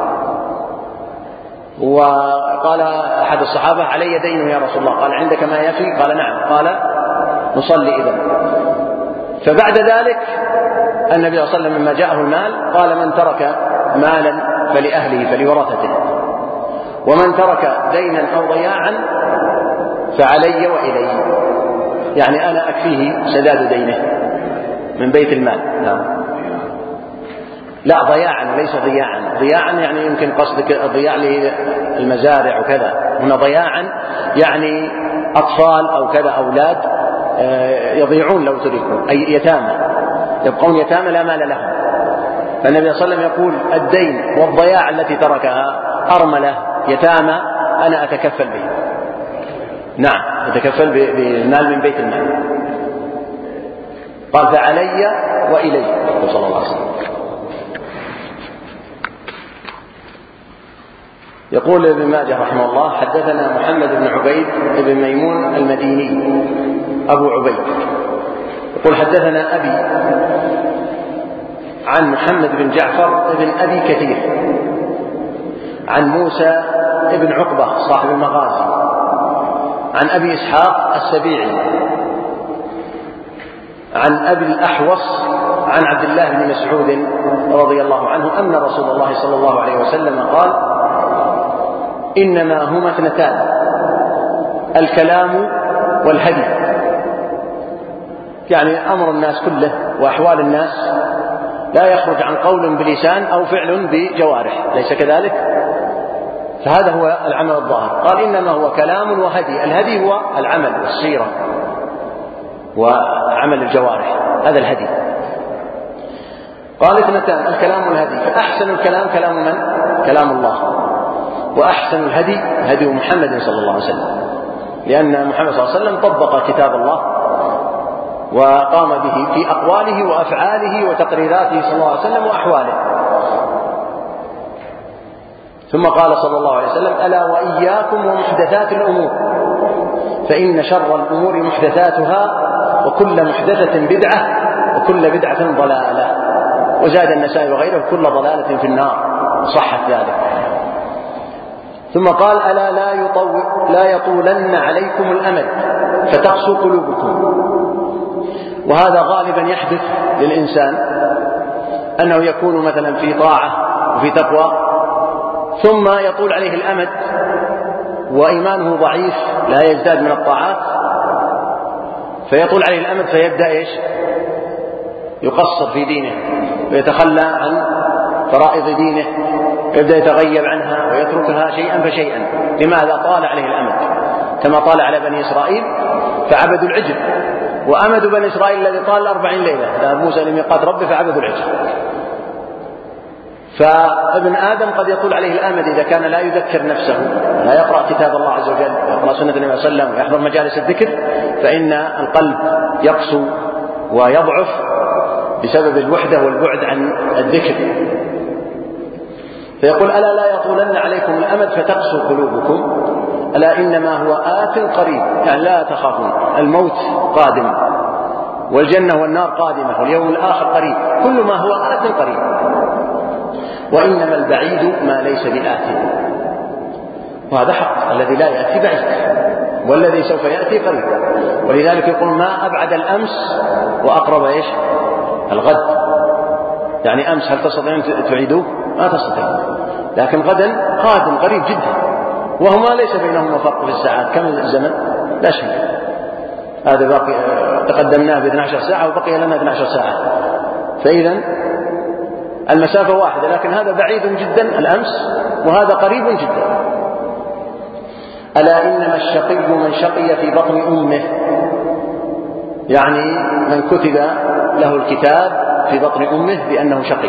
وقال أحد الصحابة علي دين يا رسول الله، قال عندك ما يفي؟ قال نعم. قال نصلي إذن. فبعد ذلك النبي صلى الله عليه وسلم لما جاءه المال قال من ترك مالا فلأهله فلورثته، ومن ترك دينا أو ضياعا فعلي وإلي، يعني أنا أكفيه سداد دينه من بيت المال. نعم. لا ضياعا ليس ضياعا، ضياعا يعني يمكن قصدك ضياع للمزارع وكذا، هنا ضياعا يعني أطفال أو كذا أولاد يضيعون لو تركوا، أي يتامى يبقون يتامى لا مال لهم. فالنبي صلى الله عليه وسلم يقول الدين والضياع التي تركها أرملة يتامى أنا أتكفل به. نعم أتكفل بالمال من بيت المال. قال فعلي وإلي صلى الله عليه وسلم. يقول ابن ماجه رحمه الله حدثنا محمد بن عبيد بن ميمون المديني أبو عبيد يقول حدثنا أبي عن محمد بن جعفر بن أبي كثير عن موسى بن عقبة صاحب المغازي عن أبي إسحاق السبيعي عن أبي الأحوص عن عبد الله بن مسعود رضي الله عنه أن رسول الله صلى الله عليه وسلم قال إنما هما اثنتان الكلام والهدي، يعني أمر الناس كله وأحوال الناس لا يخرج عن قول بلسان أو فعل بجوارح، ليس كذلك؟ فهذا هو العمل الظاهر. قال إنما هو كلام وهدي، الهدي هو العمل والسيرة وعمل الجوارح، هذا الهدي. قال اثنتان الكلام والهدي، فأحسن الكلام كلام من؟ كلام الله، وأحسن الهدي هدي محمد صلى الله عليه وسلم، لأن محمد صلى الله عليه وسلم طبق كتاب الله وقام به في أقواله وأفعاله وتقريراته صلى الله عليه وسلم وأحواله. ثم قال صلى الله عليه وسلم ألا وإياكم ومحدثات الأمور فإن شر الأمور محدثاتها وكل محدثة بدعة وكل بدعة ضلالة. وزاد النسائي وغيره كل ضلالة في النار، صحت ذلك. ثم قال ألا لا, يطول لا يطولن عليكم الأمد فتقسو قلوبكم. وهذا غالبا يحدث للإنسان أنه يكون مثلا في طاعة وفي تقوى ثم يطول عليه الأمد وإيمانه ضعيف لا يزداد من الطاعات، فيطول عليه الأمد فيبدأ إيش؟ يقصر في دينه ويتخلى عن فرائض دينه يبدأ يتغيب عنها ويتركها شيئا فشيئا. لماذا؟ طال عليه الأمد كما طال على بني إسرائيل فعبدوا العجل، وأمد بني إسرائيل الذي طال أربعين ليلة ذهب موسى لميقات ربه فعبدوا العجل. فابن آدم قد يطول عليه الأمد إذا كان لا يذكر نفسه، لا يقرأ كتاب الله عز وجل ويقرأ سنة النبي صلى الله عليه وسلم ويحضر مجالس الذكر، فإن القلب يقسو ويضعف بسبب الوحدة والبعد عن الذكر. فيقول: ألا لا يطولن عليكم الأمد فتقسو قلوبكم، ألا إنما هو آت قريب، يعني لا تخافون، الموت قادم والجنة والنار قادمة واليوم الآخر قريب، كل ما هو آت قريب، وإنما البعيد ما ليس بآت. وهذا حق، الذي لا يأتي بعيد والذي سوف يأتي قريب. ولذلك يقول: ما أبعد الأمس وأقرب إيش الغد. يعني أمس هل تستطيعون تعيدوه؟ ما تستطيع، لكن غدا قادم قريب جدا، وهما ليس بينهما فرق في الساعات. كم الزمن؟ لا شيء. هذا باقي تقدمناه ب اثنتي عشرة ساعة وبقي لنا اثنتي عشرة ساعة، فإذا المسافة واحدة، لكن هذا بعيد جدا الأمس وهذا قريب جدا. ألا إنما الشقي من شقي في بطن أمه، يعني من كتب له الكتاب في بطن أمه بأنه شقي.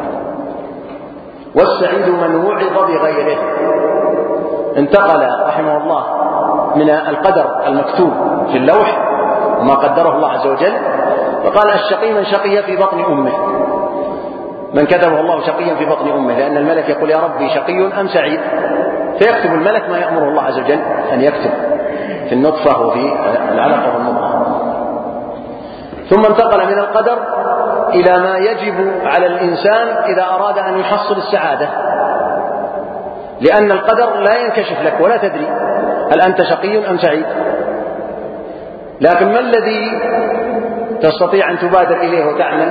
والسعيد من وعظ بغيره. انتقل رحمه الله من القدر المكتوب في اللوح وما قدره الله عز وجل، فقال: الشقي من شقي في بطن أمه، من كتبه الله شقيا في بطن أمه، لأن الملك يقول: يا ربي شقي أم سعيد؟ فيكتب الملك ما يأمره الله عز وجل أن يكتب في النطفة وفي العلقة والمضغة. ثم انتقل من القدر إلى ما يجب على الإنسان إذا أراد أن يحصل السعادة، لأن القدر لا ينكشف لك ولا تدري هل أنت شقي أم سعيد، لكن ما الذي تستطيع أن تبادر إليه وتعمل؟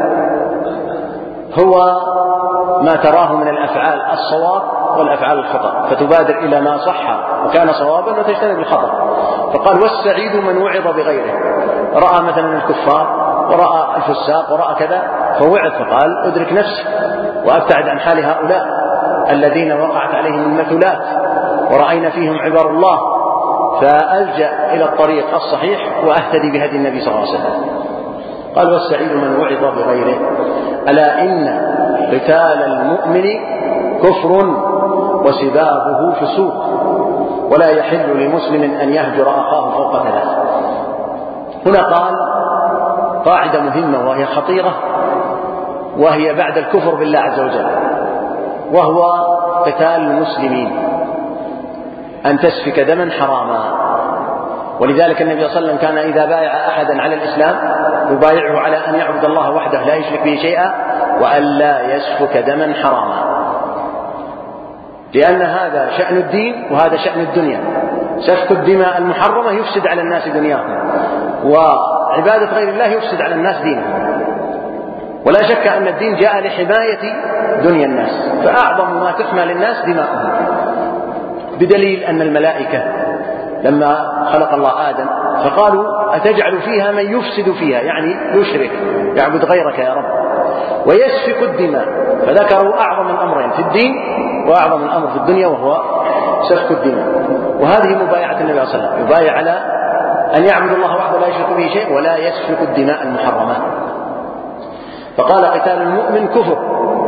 هو ما تراه من الأفعال الصواب والأفعال الخطأ، فتبادر إلى ما صح وكان صوابا وتجتنب الخطأ. فقال: والسعيد من وعظ بغيره، رأى مثلا الكفار ورأى الفساق ورأى كذا فوعظ، فقال: أدرك نفسي وأبتعد عن حال هؤلاء الذين وقعت عليهم المثلات ورأينا فيهم عبار الله، فألجأ إلى الطريق الصحيح وأهتدي بهدي النبي صلى الله عليه وسلم. قال: والسعيد من وعظ بغيره. ألا إن قتال المؤمن كفر وسبابه فسوق، ولا يحل لمسلم أن يهجر أخاه فوق ثلاث. هنا قال قاعدة مهمة وهي خطيرة، وهي بعد الكفر بالله عز وجل، وهو قتال المسلمين، أن تسفك دما حراما. ولذلك النبي صلى الله عليه وسلم كان إذا بايع أحدا على الإسلام يبايعه على أن يعبد الله وحده لا يشرك به شيئا وأن لا يسفك دما حراما، لأن هذا شأن الدين وهذا شأن الدنيا. سفك الدماء المحرمة يفسد على الناس دنياهم، وعبادة غير الله يفسد على الناس دينهم. ولا شك أن الدين جاء لحماية دنيا الناس، فأعظم ما تحمى للناس دماؤهم، بدليل أن الملائكة لما خلق الله آدم فقالوا: أتجعل فيها من يفسد فيها، يعني يشرك يعبد غيرك يا رب ويسفك الدماء. فذكروا أعظم الأمرين في الدين وأعظم الأمر في الدنيا وهو سفك الدماء. وهذه مبايعة النبي صلى الله عليه وسلم، يبايع على أن يعبد الله وحده لا يشرك به شيء ولا يسفك الدماء المحرمة. فقال: قتال المؤمن كفر.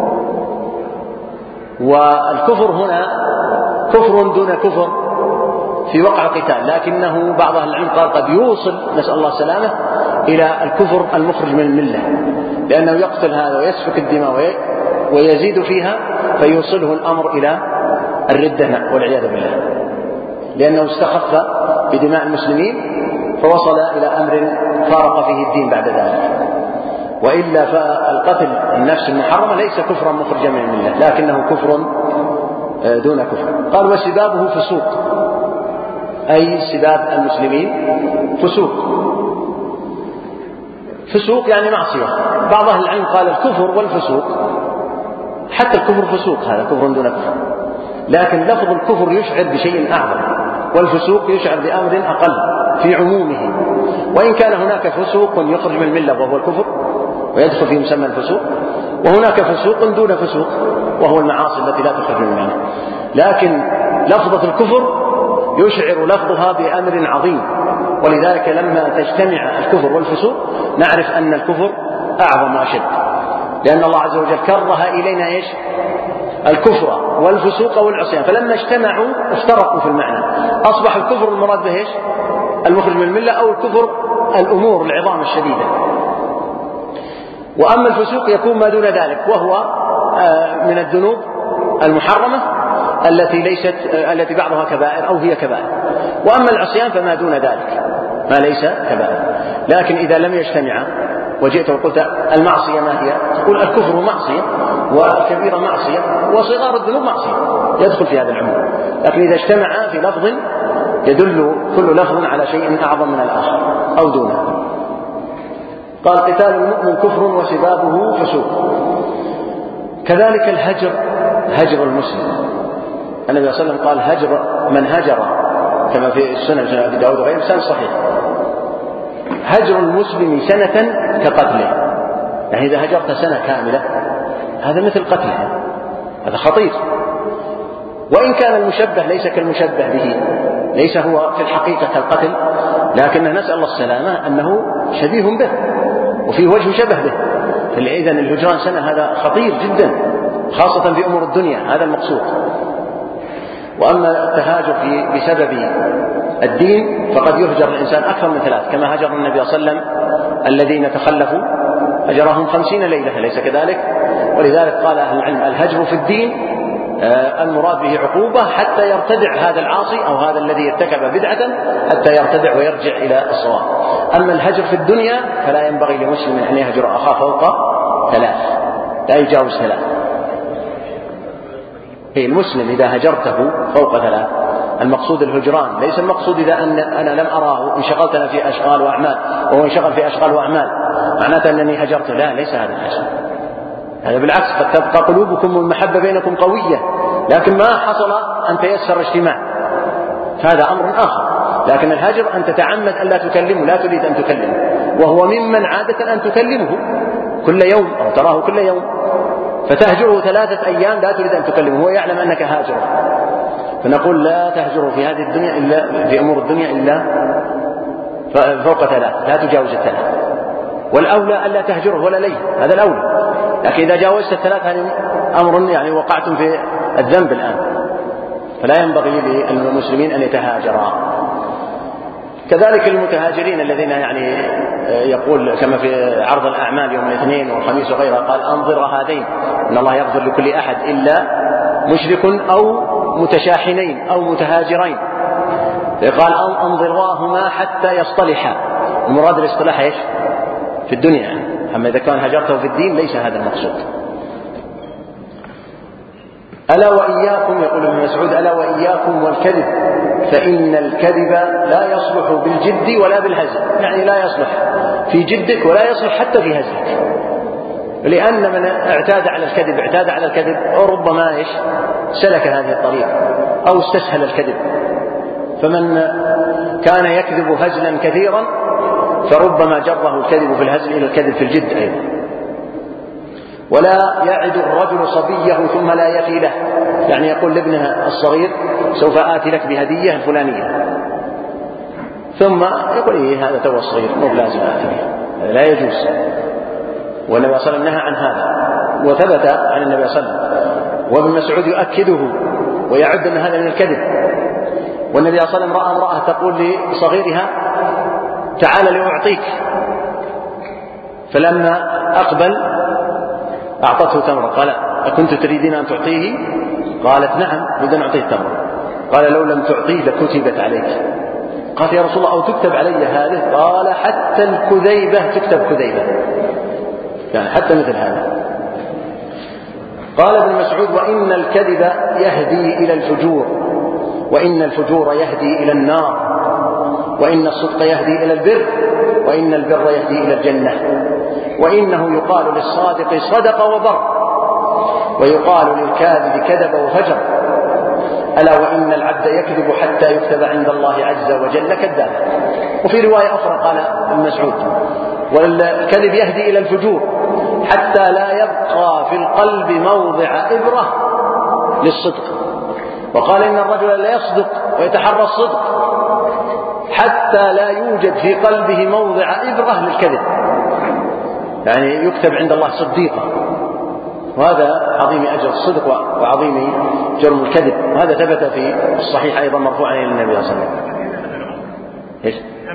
والكفر هنا كفر دون كفر في وقع القتال، لكنه بعض أهل العلم قال قد يوصل، نسأل الله السلامة، إلى الكفر المخرج من الملة، لأنه يقتل هذا ويسفك الدماء ويزيد فيها، فيوصله الأمر إلى الردة والعياذ بالله، لأنه استخف بدماء المسلمين فوصل إلى أمر فارق فيه الدين بعد ذلك. وإلا فالقتل النفس المحرمة ليس كفرا مخرجا من الملة، لكنه كفر دون كفر. قال: وسبابه فسوق، أي سباب المسلمين فسوق. فسوق يعني معصية. بعض أهل العلم قال الكفر والفسوق، حتى الكفر فسوق، هذا كفر دون كفر، لكن لفظ الكفر يشعر بشيء أعظم، والفسوق يشعر بأمر أقل في عمومه. وإن كان هناك فسوق يخرج من الملة وهو الكفر ويدخل في مسمى الفسوق، وهناك فسوق دون فسوق وهو المعاصي التي لا تخرج من المعنى. لكن لفظة الكفر يشعر لفظها بأمر عظيم، ولذلك لما تجتمع الكفر والفسوق نعرف أن الكفر أعظم وأشد، لأن الله عز وجل كره إلينا إيش؟ الكفر والفسوق والعصيان، فلما اجتمعوا افترقوا في المعنى، أصبح الكفر المراد به إيش؟ المخرج من الملة، أو الكفر الأمور العظام الشديدة. وأما الفسوق يكون ما دون ذلك، وهو من الذنوب المحرمة التي ليست التي بعضها كبائر أو هي كبائر. وأما العصيان فما دون ذلك ما ليس كبائر. لكن إذا لم يجتمع وجئت وقلت المعصية ما هي؟ تقول الكفر معصية والكبيرة معصية وصغار الذنوب معصية، يدخل في هذا العموم. لكن إذا اجتمع في لفظ يدل كل لفظ على شيء أعظم من الآخر أو دونه. قال قتال المؤمن كفر وسبابه فسوق. كذلك الهجر، هجر المسلم. النبي صلى الله عليه وسلم قال هجر من هجر كما في السنة سنة أبي داود وغيره سنة صحيح، هجر المسلم سنة كقتله، يعني إذا هجرت سنة كاملة هذا مثل قتله، هذا خطير. وإن كان المشبه ليس كالمشبه به، ليس هو في الحقيقة كالقتل، لكن نسأل الله السلامة أنه شبيه به وفي وجه شبه به. إذن الهجران سنة هذا خطير جدا، خاصة في أمور الدنيا، هذا المقصود. وأما التهاجر في بسبب الدين فقد يهجر الإنسان أكثر من ثلاث، كما هجر النبي صلى الله عليه وسلم الذين تخلفوا هجرهم خمسين ليلة، ليس كذلك؟ ولذلك قال أهل العلم الهجر في الدين المراد به عقوبة حتى يرتدع هذا العاصي أو هذا الذي ارتكب بدعة حتى يرتدع ويرجع إلى الصواب. أما الهجر في الدنيا فلا ينبغي لمسلم أن يهجر أخاه فوق ثلاث، لا يجاوز ثلاث. المسلم إذا هجرته فوق ثلاث، المقصود الهجران، ليس المقصود إذا أن أنا لم أراه انشغلتنا في أشغال وأعمال وهو انشغل في أشغال وأعمال معناته أنني هجرته، لا، ليس هذا الحسن. هذا بالعكس، قد تبقى قلوبكم والمحبة بينكم قوية، لكن ما حصل أن تيسر اجتماع، هذا أمر آخر. لكن الهجر أن تتعمد أن لا تكلمه، لا تريد أن تكلمه، وهو ممن عادة أن تكلمه كل يوم أو تراه كل يوم، فتهجره ثلاثة أيام لا تريد أن تكلمه، هو يعلم أنك هاجره. فنقول لا تهجره في هذه الدنيا إلا في أمور الدنيا إلا فوق ثلاث، لا تجاوز الثلاث. والأولى ألا تهجره ولا ليه، هذا الأولى. لكن إذا جاوزت الثلاث هذا أمر يعني وقعتم في الذنب الآن، فلا ينبغي للمسلمين أن يتهاجرا. كذلك المتهاجرين الذين يعني يقول كما في عرض الأعمال يوم الاثنين والخميس وغيرها قال أنظر هذين إن الله يغفر لكل أحد إلا مشرك أو متشاحنين أو متهاجرين، قال أنظراهما حتى يصطلحا. المراد الاصطلاح إيش؟ في الدنيا يعني. أما إذا كان هجرته في الدين ليس هذا المقصود. ألا وإياكم، يقول ابن مسعود ألا وإياكم والكذب فإن الكذب لا يصلح بالجد ولا بالهزل، يعني لا يصلح في جدك ولا يصلح حتى في هزلك، لأن من اعتاد على الكذب اعتاد على الكذب ربما إيش سلك هذه الطريقة أو استسهل الكذب. فمن كان يكذب هزلا كثيرا فربما جره الكذب في الهزل إلى الكذب في الجد أيضا. ولا يعد الرجل صبيه ثم لا يفي له، يعني يقول لابنه الصغير سوف آتي لك بهدية الفلانية، ثم يقول إيه هذا تو الصغير مو لازم آتي به، هذا لا يجوز. والنبي صلى الله عليه وسلم نهى عن هذا، وثبت عن النبي صلى الله عليه وسلم، وابن مسعود يؤكده ويعد أن هذا من الكذب. والنبي صلى الله عليه وسلم رأى امرأة تقول لصغيرها تعال لأعطيك، فلما أقبل أعطته تمرة، قال أكنت تريدين أن تعطيه؟ قالت نعم أريد أن أعطيه تمرة. قال لو لم تعطيه لكتبت عليك. قالت يا رسول الله أو تكتب علي هذه؟ قال حتى الكذيبة تكتب كذيبة، يعني حتى مثل هذا. قال ابن مسعود وإن الكذب يهدي إلى الفجور، وإن الفجور يهدي إلى النار، وإن الصدق يهدي إلى البر، وإن البر يهدي إلى الجنة، وإنه يقال للصادق صدق وبر، ويقال للكاذب كذب وفجر. ألا وإن العبد يكذب حتى يكتب عند الله عز وجل كذابا. وفي رواية أخرى قال ابن مسعود والكذب يهدي إلى الفجور حتى لا يبقى في القلب موضع إبرة للصدق. وقال إن الرجل لا يصدق ويتحرى الصدق حتى لا يوجد في قلبه موضع إبرة للكذب، يعني يكتب عند الله صديقا، وهذا عظيم أجر الصدق وعظيم جرم الكذب. وهذا ثبت في الصحيح أيضا مرفوعا إلى النبي صلى الله عليه وسلم. إيش؟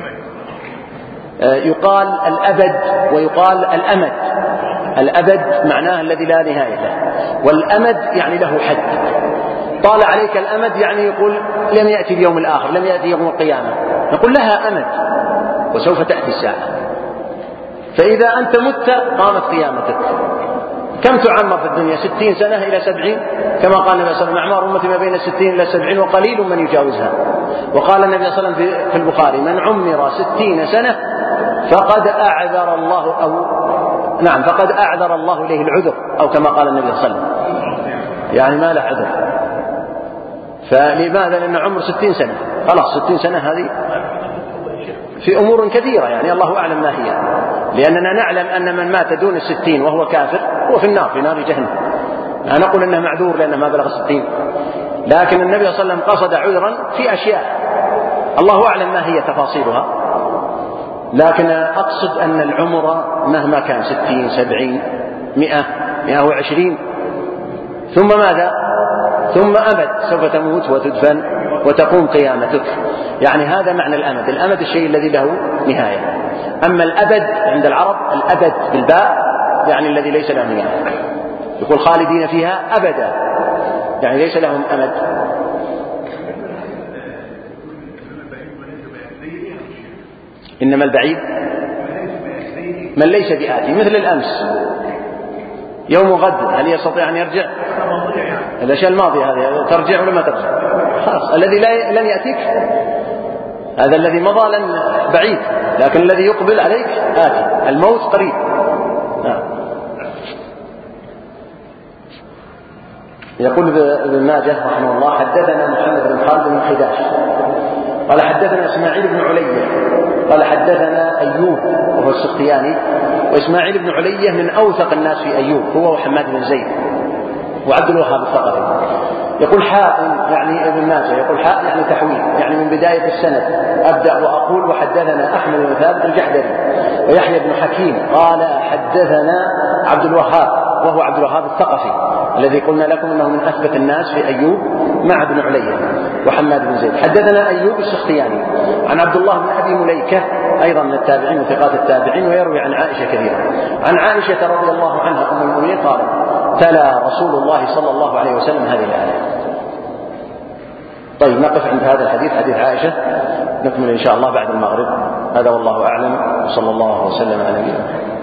يقال الأبد ويقال الأمد. الأبد معناه الذي لا نهاية له، والأمد يعني له حد. طال عليك الأمد يعني يقول لم يأتي اليوم الآخر، لم يأتي يوم القيامة، نقول لها أمد وسوف تأتي الساعة. فإذا أنت مت قامت قيامتك. كم تعمر في الدنيا؟ ستين سنة إلى سبعين، كما قال النبي صلى الله عليه وسلم أعمار أمتي ما بين الستين إلى سبعين وقليل من يجاوزها. وقال النبي صلى الله عليه وسلم في البخاري من عمر ستين سنة فقد أعذر الله أو نعم فقد أعذر الله إليه العذر، أو كما قال النبي صلى الله عليه وسلم، يعني ما له عذر. فلماذا؟ لأن عمر ستين سنة، خلاص ستين سنة هذه في أمور كثيرة يعني الله أعلم ما هي، لأننا نعلم أن من مات دون الستين وهو كافر هو في النار، في نار جهنم. لا نقول أنه معذور لأنه ما بلغ الستين، لكن النبي صلى الله عليه وسلم قصد عذرا في أشياء الله أعلم ما هي تفاصيلها، لكن أقصد أن العمر مهما كان ستين سبعين مئة مئة وعشرين ثم ماذا؟ ثم أبد، سوف تموت وتدفن وتقوم قيامتك. يعني هذا معنى الأمد. الأمد الشيء الذي له نهاية. أما الأبد عند العرب الأبد بالباء يعني الذي ليس له نهاية، يقول خالدين فيها أبدا، يعني ليس لهم أمد. إنما البعيد من ليس بآتي، مثل الأمس يوم غد هل يستطيع أن يرجع؟ الأشياء الماضية هذه ترجع ولا ما ترجع؟ خلاص. الذي لن يأتيك هذا الذي مضى لن بعيد، لكن الذي يقبل عليك آتي، الموت قريب. نعم. يقول ابن ماجه رحمه الله حدثنا محمد بن خالد بن خداش قال حدثنا إسماعيل بن علية قال حدثنا أيوب وهو السختياني، وإسماعيل بن علية من أوثق الناس في أيوب هو وحماد بن زيد وعبد الوهاب الثقفي. يقول حاء يعني ابن ماجه يقول حاء يعني تحويل، يعني من بداية السند أبدأ وأقول وحدثنا أحمد بن ثابت الجحدري ويحيى بن حكيم قال حدثنا عبد الوهاب وهو عبد الوهاب الثقفي الذي قلنا لكم أنه من أثبت الناس في أيوب مع ابن علية وحماد بن زيد. حدثنا أيوب السختياني عن عبد الله بن أبي مليكة أيضا من التابعين وثقات التابعين، ويروي عن عائشة كثيرا. عن عائشة رضي الله عنها أم المؤمنين قالت تلا رسول الله صلى الله عليه وسلم هذه الآية. طيب نقف عند هذا الحديث، حديث عائشة، نكمل إن شاء الله بعد المغرب. هذا والله أعلم، وصلى الله وسلم على نبينا محمد.